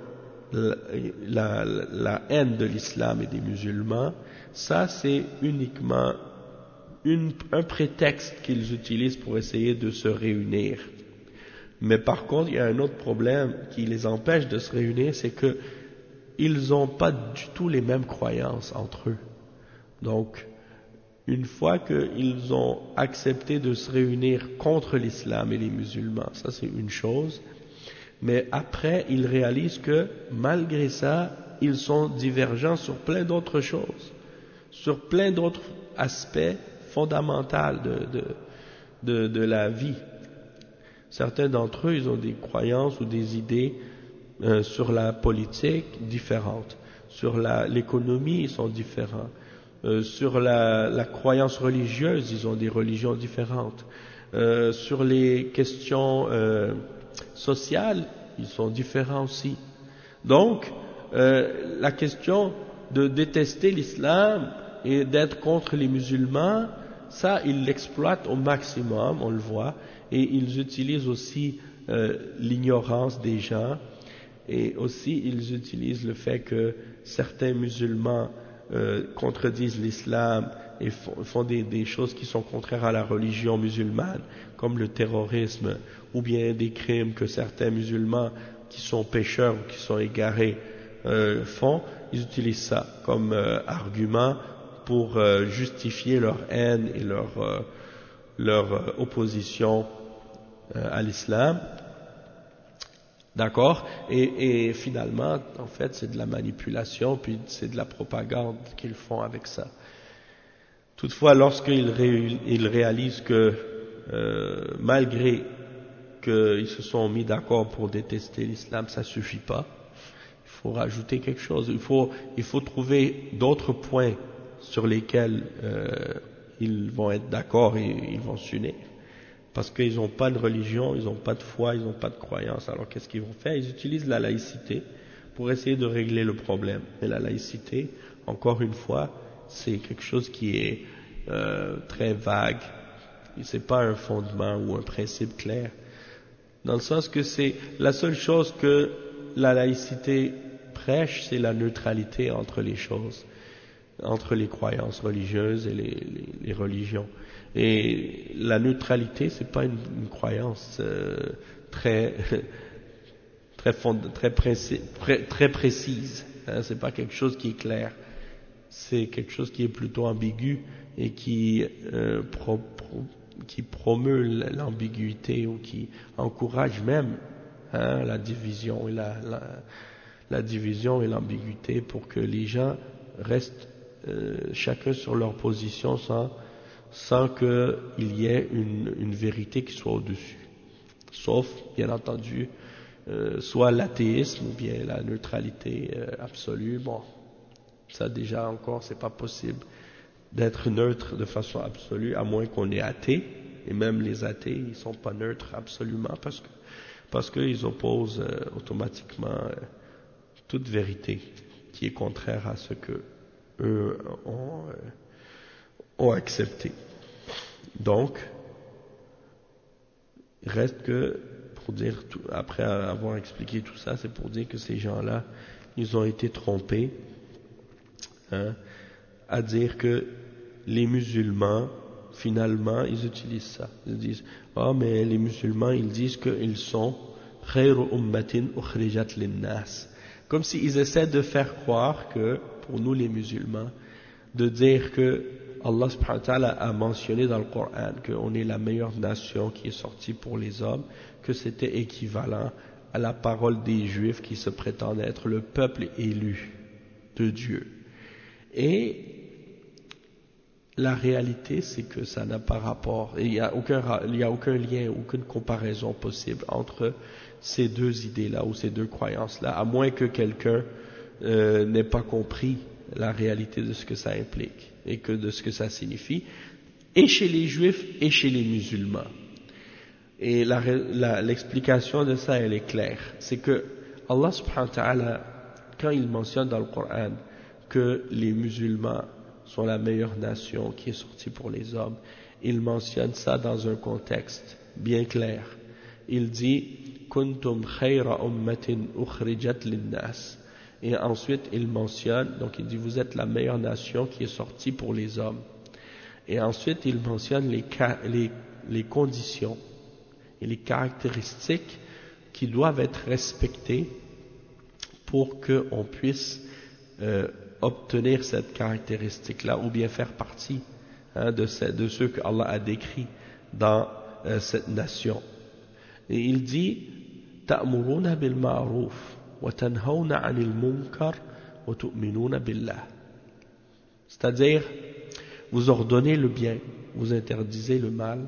la haine de l'islam et des musulmans, ça c'est uniquement un prétexte qu'ils utilisent pour essayer de se réunir. Mais par contre, il y a un autre problème qui les empêche de se réunir, c'est que ils n'ont pas du tout les mêmes croyances entre eux. Donc, une fois qu'ils ont accepté de se réunir contre l'islam et les musulmans, ça c'est une chose, mais après ils réalisent que malgré ça, ils sont divergents sur plein d'autres choses, sur plein d'autres aspects fondamentaux de la vie. Certains d'entre eux, ils ont des croyances ou des idées sur la politique différentes, sur l'économie, ils sont différents, sur la croyance religieuse, ils ont des religions différentes, sur les questions sociales, ils sont différents aussi. Donc, la question de détester l'islam et d'être contre les musulmans, ça, ils l'exploitent au maximum, on le voit, et ils utilisent aussi l'ignorance des gens, et aussi ils utilisent le fait que certains musulmans contredisent l'islam et font des choses qui sont contraires à la religion musulmane, comme le terrorisme, ou bien des crimes que certains musulmans qui sont pécheurs ou qui sont égarés font. Ils utilisent ça comme argument pour justifier leur haine et leur opposition à l'islam. D'accord? Et finalement, en fait, c'est de la manipulation, puis c'est de la propagande qu'ils font avec ça. Toutefois, lorsqu'ils réalisent que malgré qu'ils se sont mis d'accord pour détester l'islam, ça suffit pas. Il faut rajouter quelque chose. Il faut trouver d'autres points sur lesquels ils vont être d'accord et ils vont s'unir. Parce qu'ils n'ont pas de religion, ils n'ont pas de foi, ils n'ont pas de croyance. Alors qu'est-ce qu'ils vont faire? Ils utilisent la laïcité pour essayer de régler le problème. Mais la laïcité, encore une fois, c'est quelque chose qui est très vague. C'est pas un fondement ou un principe clair. Dans le sens que c'est la seule chose que la laïcité prêche, c'est la neutralité entre les choses, entre les croyances religieuses et les religions. Et la neutralité, c'est pas une croyance très précise. Hein, c'est pas quelque chose qui est clair. C'est quelque chose qui est plutôt ambigu et qui promeut l'ambiguïté ou qui encourage même la division et la division et l'ambiguïté pour que les gens restent chacun sur leur position sans qu'il y ait une vérité qui soit au-dessus. Sauf, bien entendu, soit l'athéisme ou bien la neutralité absolue. Bon, ça déjà encore, c'est pas possible d'être neutre de façon absolue, à moins qu'on est athée. Et même les athées, ils sont pas neutres absolument parce qu'ils opposent automatiquement toute vérité qui est contraire à ce que eux ont accepté. Donc, il reste que, pour dire, après avoir expliqué tout ça, c'est pour dire que ces gens-là, ils ont été trompés à dire que les musulmans, finalement, ils utilisent ça. Ils disent, mais les musulmans, ils disent qu'ils sont khayru ummatin ukhrijat linnas. Comme s'ils essaient de faire croire que, pour nous les musulmans, de dire que Allah subhanahu wa ta'ala a mentionné dans le Coran qu'on est la meilleure nation qui est sortie pour les hommes, que c'était équivalent à la parole des Juifs qui se prétendent être le peuple élu de Dieu. Et la réalité, c'est que ça n'a pas rapport. Il n'y a aucun lien, aucune comparaison possible entre ces deux idées-là ou ces deux croyances-là, à moins que quelqu'un n'ait pas compris la réalité de ce que ça implique et que de ce que ça signifie, et chez les Juifs et chez les musulmans. Et l'explication de ça, elle est claire. C'est que Allah subhanahu wa ta'ala, quand il mentionne dans le Coran que les musulmans sont la meilleure nation qui est sortie pour les hommes, il mentionne ça dans un contexte bien clair. Il dit kuntum khayra ummatin ukhrijat linnas. Et ensuite il mentionne, donc il dit vous êtes la meilleure nation qui est sortie pour les hommes. Et ensuite il mentionne les conditions et les caractéristiques qui doivent être respectées pour qu'on puisse obtenir cette caractéristique-là ou bien faire partie de ceux que Allah a décrits dans cette nation. Et il dit ta'muruna bil ma'ruf wa tanhawna 'anil munkar wa tu'minuna billah. C'est-à-dire vous ordonnez le bien, vous interdisez le mal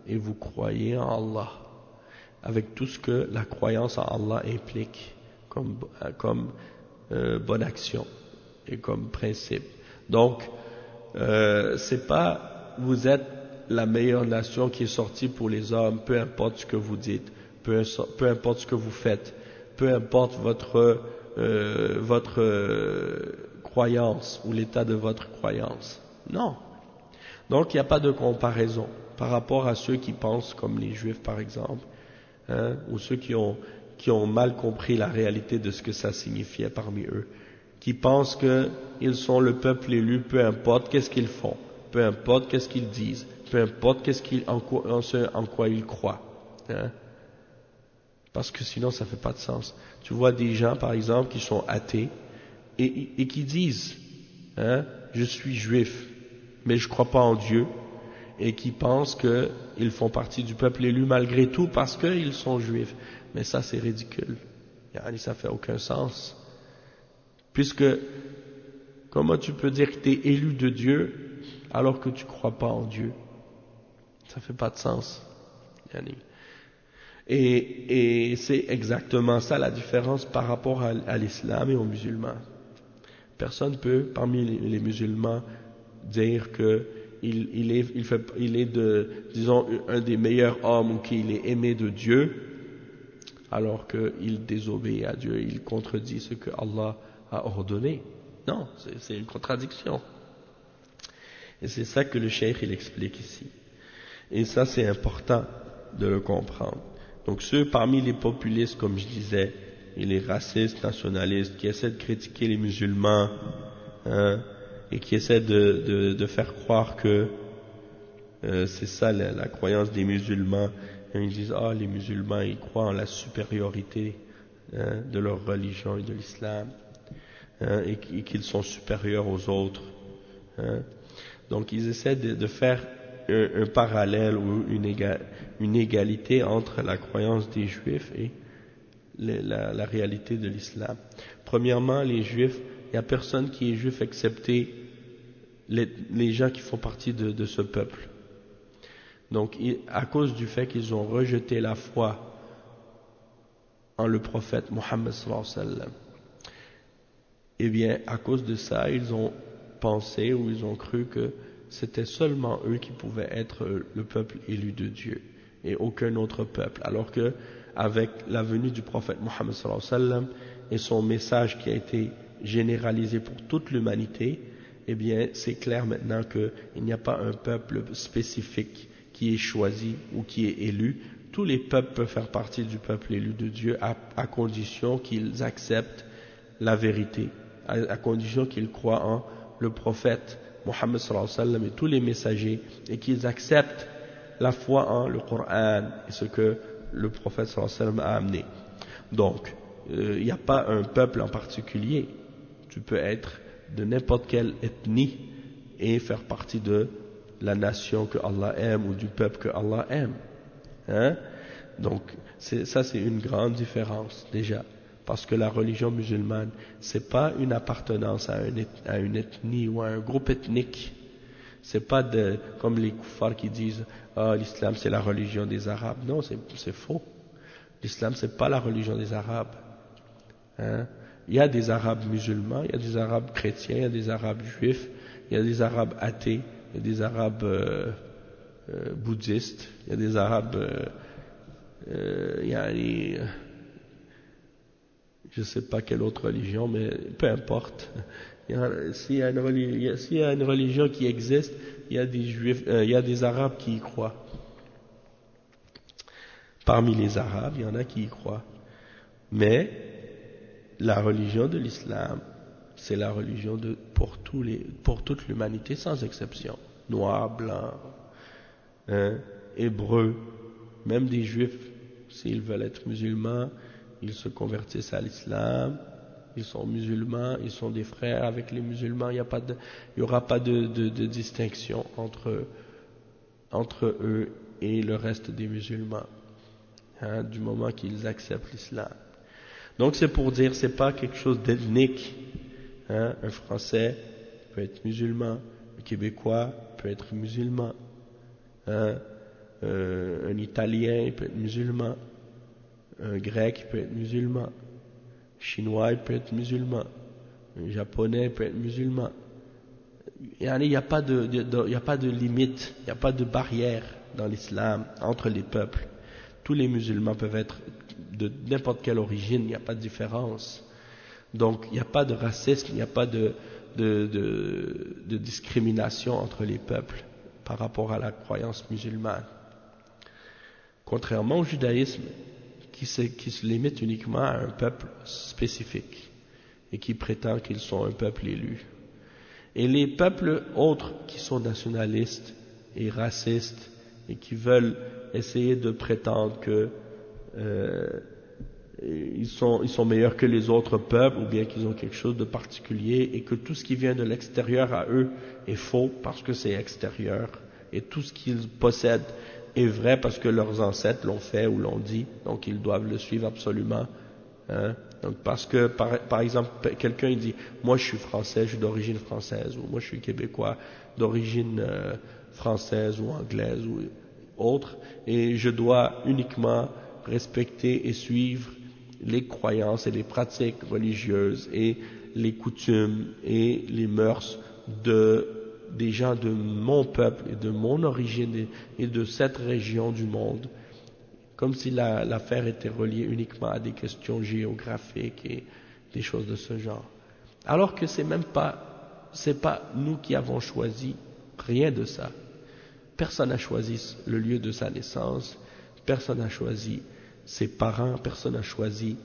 et vous croyez en Allah, avec tout ce que la croyance en Allah implique comme bonne action et comme principe. Donc, c'est pas vous êtes la meilleure nation qui est sortie pour les hommes, peu importe ce que vous dites, peu importe ce que vous faites, peu importe votre croyance ou l'état de votre croyance. Non. Donc il n'y a pas de comparaison par rapport à ceux qui pensent comme les Juifs par exemple, ou ceux qui ont mal compris la réalité de ce que ça signifiait parmi eux, qui pensent qu'ils sont le peuple élu, peu importe qu'est-ce qu'ils font, peu importe qu'est-ce qu'ils disent, peu importe en quoi ils croient. Parce que sinon ça fait pas de sens. Tu vois des gens par exemple qui sont athées et qui disent je suis juif mais je crois pas en Dieu, et qui pensent qu'ils font partie du peuple élu malgré tout parce qu'ils sont juifs. Mais ça c'est ridicule. Ça fait aucun sens. Puisque comment tu peux dire que tu es élu de Dieu alors que tu crois pas en Dieu? Ça fait pas de sens. Et c'est exactement ça la différence par rapport à l'islam et aux musulmans. Personne peut, parmi les musulmans, dire que il est disons, un des meilleurs hommes ou qu'il est aimé de Dieu, alors qu'il désobéit à Dieu, il contredit ce que Allah a ordonné. Non, c'est une contradiction. Et c'est ça que le cheikh il explique ici. Et ça c'est important de le comprendre. Donc ceux parmi les populistes, comme je disais, et les racistes, nationalistes, qui essaient de critiquer les musulmans, et qui essaient de faire croire que c'est ça la croyance des musulmans. Et ils disent les musulmans ils croient en la supériorité de leur religion et de l'islam, et qu'ils sont supérieurs aux autres. Donc ils essaient de faire un parallèle ou une égalité entre la croyance des juifs et la réalité de l'islam. Premièrement, les juifs, il n'y a personne qui est juif excepté les gens qui font partie de ce peuple. Donc, à cause du fait qu'ils ont rejeté la foi en le prophète Mohammed sallallahu alayhi wa sallam, eh bien, à cause de ça, ils ont pensé ou ils ont cru que c'était seulement eux qui pouvaient être le peuple élu de Dieu et aucun autre peuple. Alors que, avec la venue du prophète Mohammed sallallahu alayhi wa sallam et son message qui a été généralisé pour toute l'humanité, eh bien, c'est clair maintenant qu'il n'y a pas un peuple spécifique qui est choisi ou qui est élu. Tous les peuples peuvent faire partie du peuple élu de Dieu à condition qu'ils acceptent la vérité, à condition qu'ils croient en le prophète Mohammed sallallahu alayhi wa sallam et tous les messagers, et qu'ils acceptent la foi en le Coran et ce que le prophète sallallahu alayhi wa sallam a amené. Donc, il n'y a pas un peuple en particulier. Tu peux être de n'importe quelle ethnie et faire partie de la nation que Allah aime ou du peuple que Allah aime. Donc, ça c'est une grande différence déjà. Parce que la religion musulmane, c'est pas une appartenance à une ethnie ou à un groupe ethnique. C'est pas comme les koufars qui disent l'islam c'est la religion des Arabes. Non, c'est faux. L'islam c'est pas la religion des Arabes. Il y a des Arabes musulmans, il y a des Arabes chrétiens, il y a des Arabes juifs, il y a des Arabes athées, il y a des Arabes bouddhistes, il y a des Arabes je ne sais pas quelle autre religion, mais peu importe. S'il y a une religion qui existe, il y a des Juifs, il y a des Arabes qui y croient. Parmi les Arabes, il y en a qui y croient. Mais la religion de l'islam, c'est la religion pour toute l'humanité, sans exception. Noirs, blancs, hébreux, même des Juifs, s'ils veulent être musulmans, ils se convertissent à l'islam, ils sont musulmans, ils sont des frères avec les musulmans, il n'y aura pas de distinction entre eux et le reste des musulmans, du moment qu'ils acceptent l'islam. Donc c'est pour dire, c'est pas quelque chose d'ethnique. Un Français peut être musulman, un Québécois peut être musulman, un Italien il peut être musulman, un Grec il peut être musulman, un Chinois il peut être musulman, un Japonais il peut être musulman. Il n'y a pas de limite, il n'y a pas de barrière dans l'islam entre les peuples. Tous les musulmans peuvent être de n'importe quelle origine, il n'y a pas de différence. Donc il n'y a pas de racisme, il n'y a pas de discrimination entre les peuples par rapport à la croyance musulmane. Contrairement au judaïsme qui se limite uniquement à un peuple spécifique et qui prétend qu'ils sont un peuple élu. Et les peuples autres qui sont nationalistes et racistes et qui veulent essayer de prétendre que ils sont meilleurs que les autres peuples ou bien qu'ils ont quelque chose de particulier et que tout ce qui vient de l'extérieur à eux est faux parce que c'est extérieur et tout ce qu'ils possèdent est vrai parce que leurs ancêtres l'ont fait ou l'ont dit, donc ils doivent le suivre absolument. Hein? Donc parce que par exemple quelqu'un il dit moi je suis français, je suis d'origine française, ou moi je suis québécois d'origine française ou anglaise ou autre, et je dois uniquement respecter et suivre les croyances et les pratiques religieuses et les coutumes et les mœurs des gens de mon peuple et de mon origine et de cette région du monde, comme si l'affaire était reliée uniquement à des questions géographiques et des choses de ce genre. Alors que c'est pas nous qui avons choisi rien de ça. Personne n'a choisi le lieu de sa naissance, personne n'a choisi ses parents, personne n'a choisi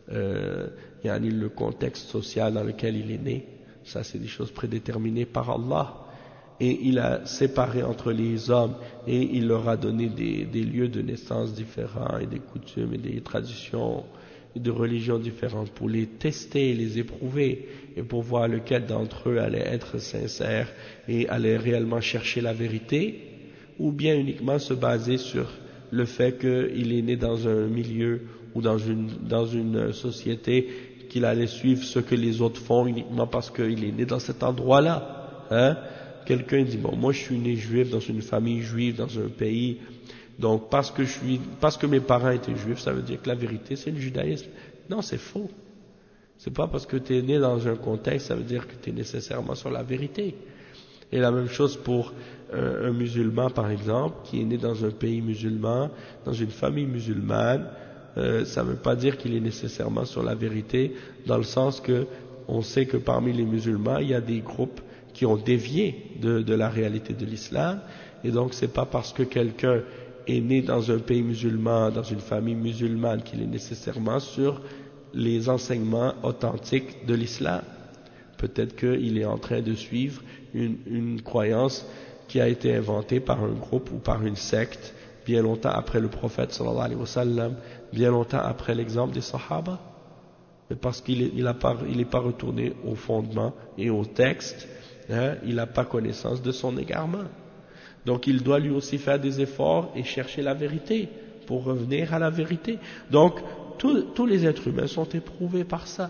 le contexte social dans lequel il est né. Ça, c'est des choses prédéterminées par Allah. Et il a séparé entre les hommes et il leur a donné des lieux de naissance différents et des coutumes et des traditions et de religions différentes pour les tester et les éprouver et pour voir lequel d'entre eux allait être sincère et allait réellement chercher la vérité, ou bien uniquement se baser sur le fait qu'il est né dans un milieu ou dans une société qu'il allait suivre ce que les autres font uniquement parce qu'il est né dans cet endroit-là. Hein? Quelqu'un dit bon, moi je suis né juif dans une famille juive dans un pays, donc parce que mes parents étaient juifs, ça veut dire que la vérité c'est le judaïsme. Non, c'est faux. C'est pas parce que tu es né dans un contexte, ça veut dire que tu es nécessairement sur la vérité. Et la même chose pour un musulman par exemple, qui est né dans un pays musulman, dans une famille musulmane, ça ne veut pas dire qu'il est nécessairement sur la vérité, dans le sens que on sait que parmi les musulmans, il y a des groupes qui ont dévié de la réalité de l'islam, et donc c'est pas parce que quelqu'un est né dans un pays musulman, dans une famille musulmane, qu'il est nécessairement sur les enseignements authentiques de l'islam. Peut-être qu'il est en train de suivre une croyance qui a été inventée par un groupe ou par une secte bien longtemps après le prophète sallallahu alayhi wa sallam, bien longtemps après l'exemple des sahaba, mais parce qu'il n'est pas retourné au fondement et au texte, hein, il n'a pas connaissance de son égarement. Donc il doit lui aussi faire des efforts et chercher la vérité pour revenir à la vérité. Donc tous les êtres humains sont éprouvés par ça.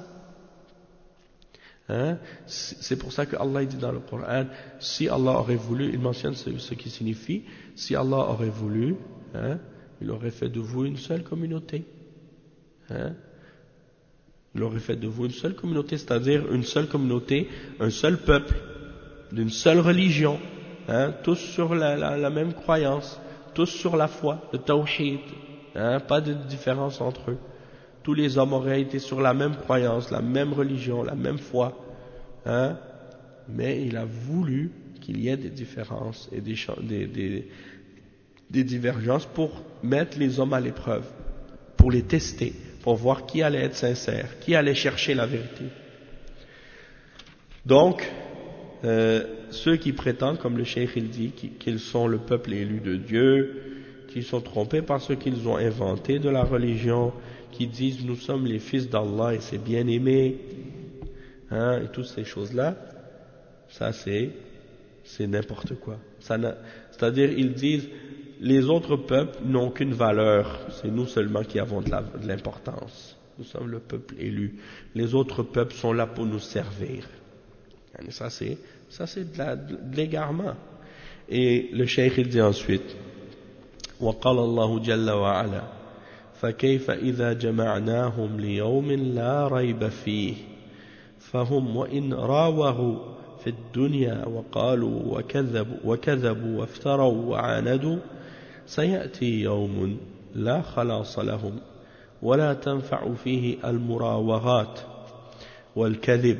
Hein? C'est pour ça que Allah dit dans le Coran, si Allah aurait voulu, il mentionne ce qui signifie, si Allah aurait voulu, hein, il aurait fait de vous une seule communauté. Hein? Il aurait fait de vous une seule communauté, c'est-à-dire une seule communauté, un seul peuple, d'une seule religion, hein, tous sur la même croyance, tous sur la foi, le tawhid, hein, pas de différence entre eux. Tous les hommes auraient été sur la même croyance, la même religion, la même foi, hein, mais il a voulu qu'il y ait des différences et des divergences pour mettre les hommes à l'épreuve, pour les tester, pour voir qui allait être sincère, qui allait chercher la vérité. Donc, ceux qui prétendent, comme le cheikh il dit, qu'ils sont le peuple élu de Dieu, qui sont trompés par ce qu'ils ont inventé de la religion, qui disent nous sommes les fils d'Allah et c'est bien aimé, hein, et toutes ces choses-là, ça c'est n'importe quoi. C'est-à-dire ils disent les autres peuples n'ont qu'une valeur, c'est nous seulement qui avons de l'importance. Nous sommes le peuple élu. Les autres peuples sont là pour nous servir. Et ça c'est de l'égarement. Et le cheikh il dit ensuite وقال الله جل وعلا فكيف إذا جمعناهم ليوم لا ريب فيه فهم وإن راوغوا في الدنيا وقالوا وكذبوا وافتروا وعاندوا سيأتي يوم لا خلاص لهم ولا تنفع فيه المراوغات والكذب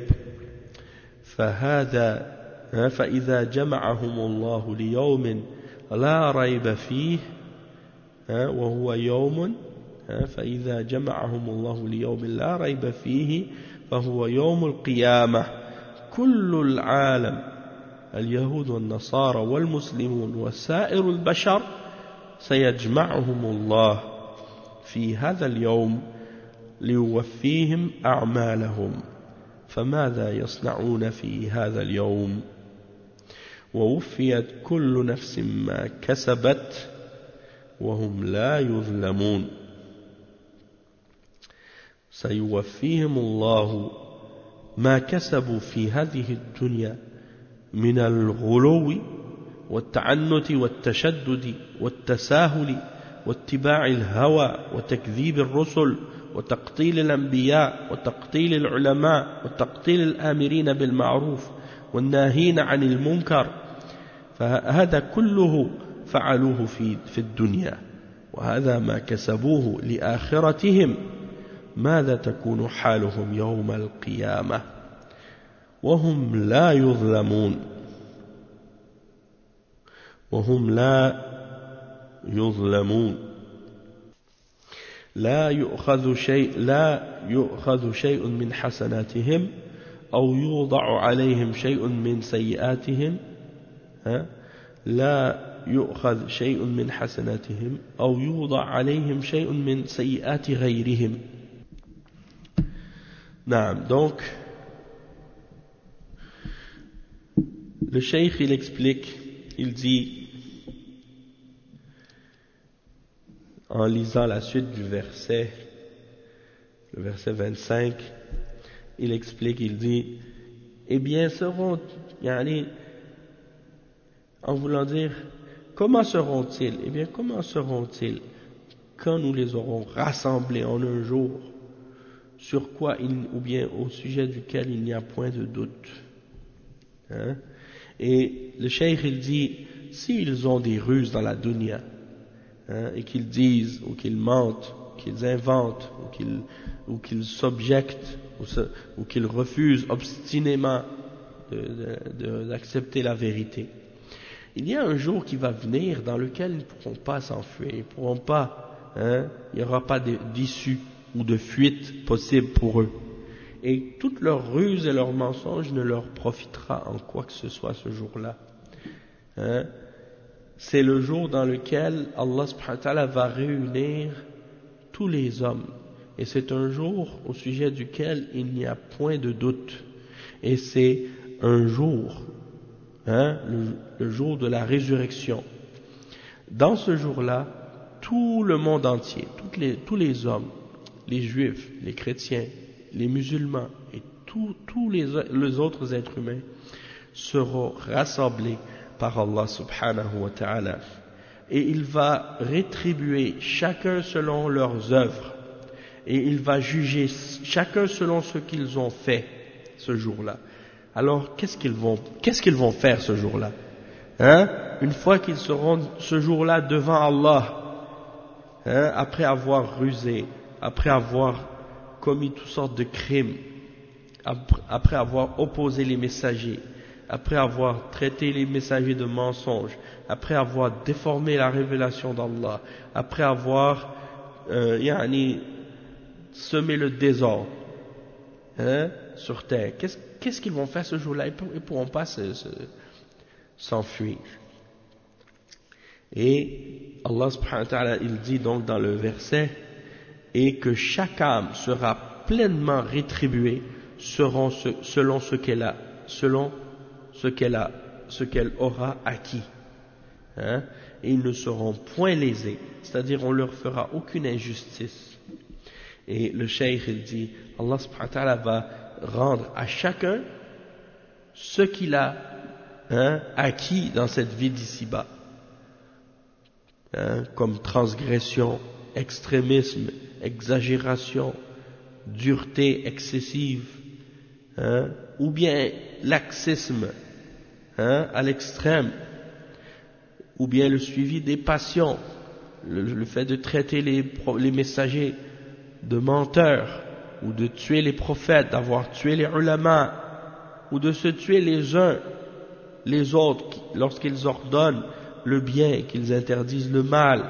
فإذا جمعهم الله ليوم لا ريب فيه وهو يوم فإذا جمعهم الله ليوم لا ريب فيه فهو يوم القيامة كل العالم اليهود والنصارى والمسلمون وسائر البشر سيجمعهم الله في هذا اليوم ليوفيهم أعمالهم فماذا يصنعون في هذا اليوم ووفيت كل نفس ما كسبت وهم لا يظلمون سيوفيهم الله ما كسبوا في هذه الدنيا من الغلو والتعنت والتشدد والتساهل واتباع الهوى وتكذيب الرسل وتقتيل الأنبياء وتقتيل العلماء وتقتيل الآمرين بالمعروف والناهين عن المنكر فهذا كله فعلوه في الدنيا وهذا ما كسبوه لآخرتهم ماذا تكون حالهم يوم القيامة وهم لا يظلمون لا يؤخذ شيء من حسناتهم أو يوضع عليهم شيء من سيئاتهم لا يؤخذ شيء من حسناتهم أو يوضع عليهم شيء من سيئات غيرهم. نعم, donc le cheikh il explique, il dit en lisant la suite du verset, le verset 25, il explique, il dit eh bien seront, en voulant dire comment seront-ils, eh bien comment seront-ils quand nous les aurons rassemblés en un jour sur quoi ou bien au sujet duquel il n'y a point de doute. Et le cheikh il dit s'ils ont des ruses dans la dunya et qu'ils disent ou qu'ils mentent, qu'ils inventent ou qu'ils s'objectent ou qu'ils refusent obstinément d'accepter la vérité, il y a un jour qui va venir dans lequel ils ne pourront pas s'enfuir, ils ne pourront pas, il n'y aura pas d'issue ou de fuite possible pour eux. Et toutes leurs ruses et leurs mensonges ne leur profitera en quoi que ce soit ce jour-là. C'est le jour dans lequel Allah subhanahu wa ta'ala va réunir tous les hommes. Et c'est un jour au sujet duquel il n'y a point de doute. Et c'est un jour, le jour de la résurrection. Dans ce jour-là, tout le monde entier, tous les hommes, les juifs, les chrétiens, les musulmans et tous les autres êtres humains seront rassemblés par Allah subhanahu wa ta'ala. Et il va rétribuer chacun selon leurs œuvres. Et il va juger chacun selon ce qu'ils ont fait ce jour-là. Alors, qu'est-ce qu'ils vont faire ce jour-là? Une fois qu'ils seront ce jour-là devant Allah, après avoir rusé, après avoir commis toutes sortes de crimes, après avoir opposé les messagers, après avoir traité les messagers de mensonges, après avoir déformé la révélation d'Allah, après avoir semé le désordre sur terre, qu'est-ce qu'ils vont faire ce jour-là? Ils ne pourront pas s'enfuir. Et Allah subhanahu wa ta'ala, il dit donc dans le verset, et que chaque âme sera pleinement rétribuée selon ce qu'elle aura acquis. Et ils ne seront point lésés, c'est-à-dire on leur fera aucune injustice. Et le cheikh il dit, Allah subhanahu wa ta'ala va rendre à chacun ce qu'il a acquis dans cette vie d'ici-bas. comme transgression, extrémisme, exagération, dureté excessive, ou bien laxisme à l'extrême, ou bien le suivi des passions, le fait de traiter les messagers de menteurs, ou de tuer les prophètes, d'avoir tué les ulama, ou de se tuer les uns les autres lorsqu'ils ordonnent le bien et qu'ils interdisent le mal.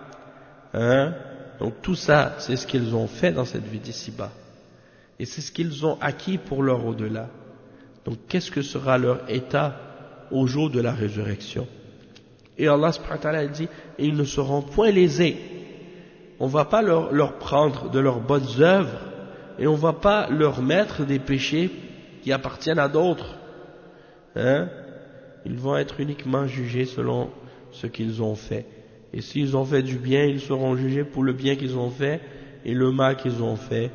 Donc tout ça, c'est ce qu'ils ont fait dans cette vie d'ici-bas. Et c'est ce qu'ils ont acquis pour leur au-delà. Donc qu'est-ce que sera leur état au jour de la résurrection? Et Allah subhanahu wa ta'ala dit, et ils ne seront point lésés. On ne va pas leur prendre de leurs bonnes œuvres, et on ne va pas leur mettre des péchés qui appartiennent à d'autres. Ils vont être uniquement jugés selon ce qu'ils ont fait. Et s'ils ont fait du bien, ils seront jugés pour le bien qu'ils ont fait, et le mal qu'ils ont fait,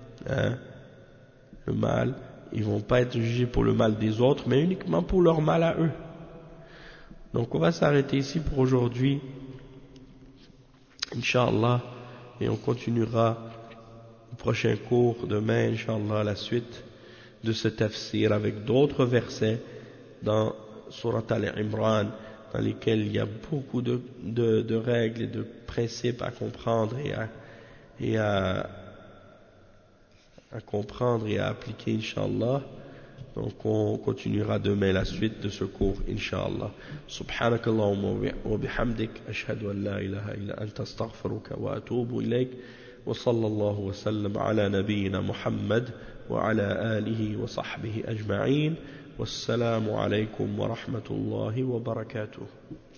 le mal, ils vont pas être jugés pour le mal des autres, mais uniquement pour leur mal à eux. Donc on va s'arrêter ici pour aujourd'hui, Inch'Allah, et on continuera au prochain cours demain, Inch'Allah, la suite de ce tafsir avec d'autres versets dans Surat Al-Imran, dans lesquels il y a beaucoup de règles et de principes à comprendre et à comprendre et à appliquer, Inch'Allah. Donc on continuera demain la suite de ce cours, Inch'Allah. Subhanakallahumma wa bihamdik, ashhadu an la ilaha illa anta astaghfiruka wa atubu ilayk, wa sallallahu wa sallam ala nabiyyina Muhammad wa ala alihi wa sahbihi ajma'in. Wassalamu alaykum wa rahmatullahi wa barakatuh.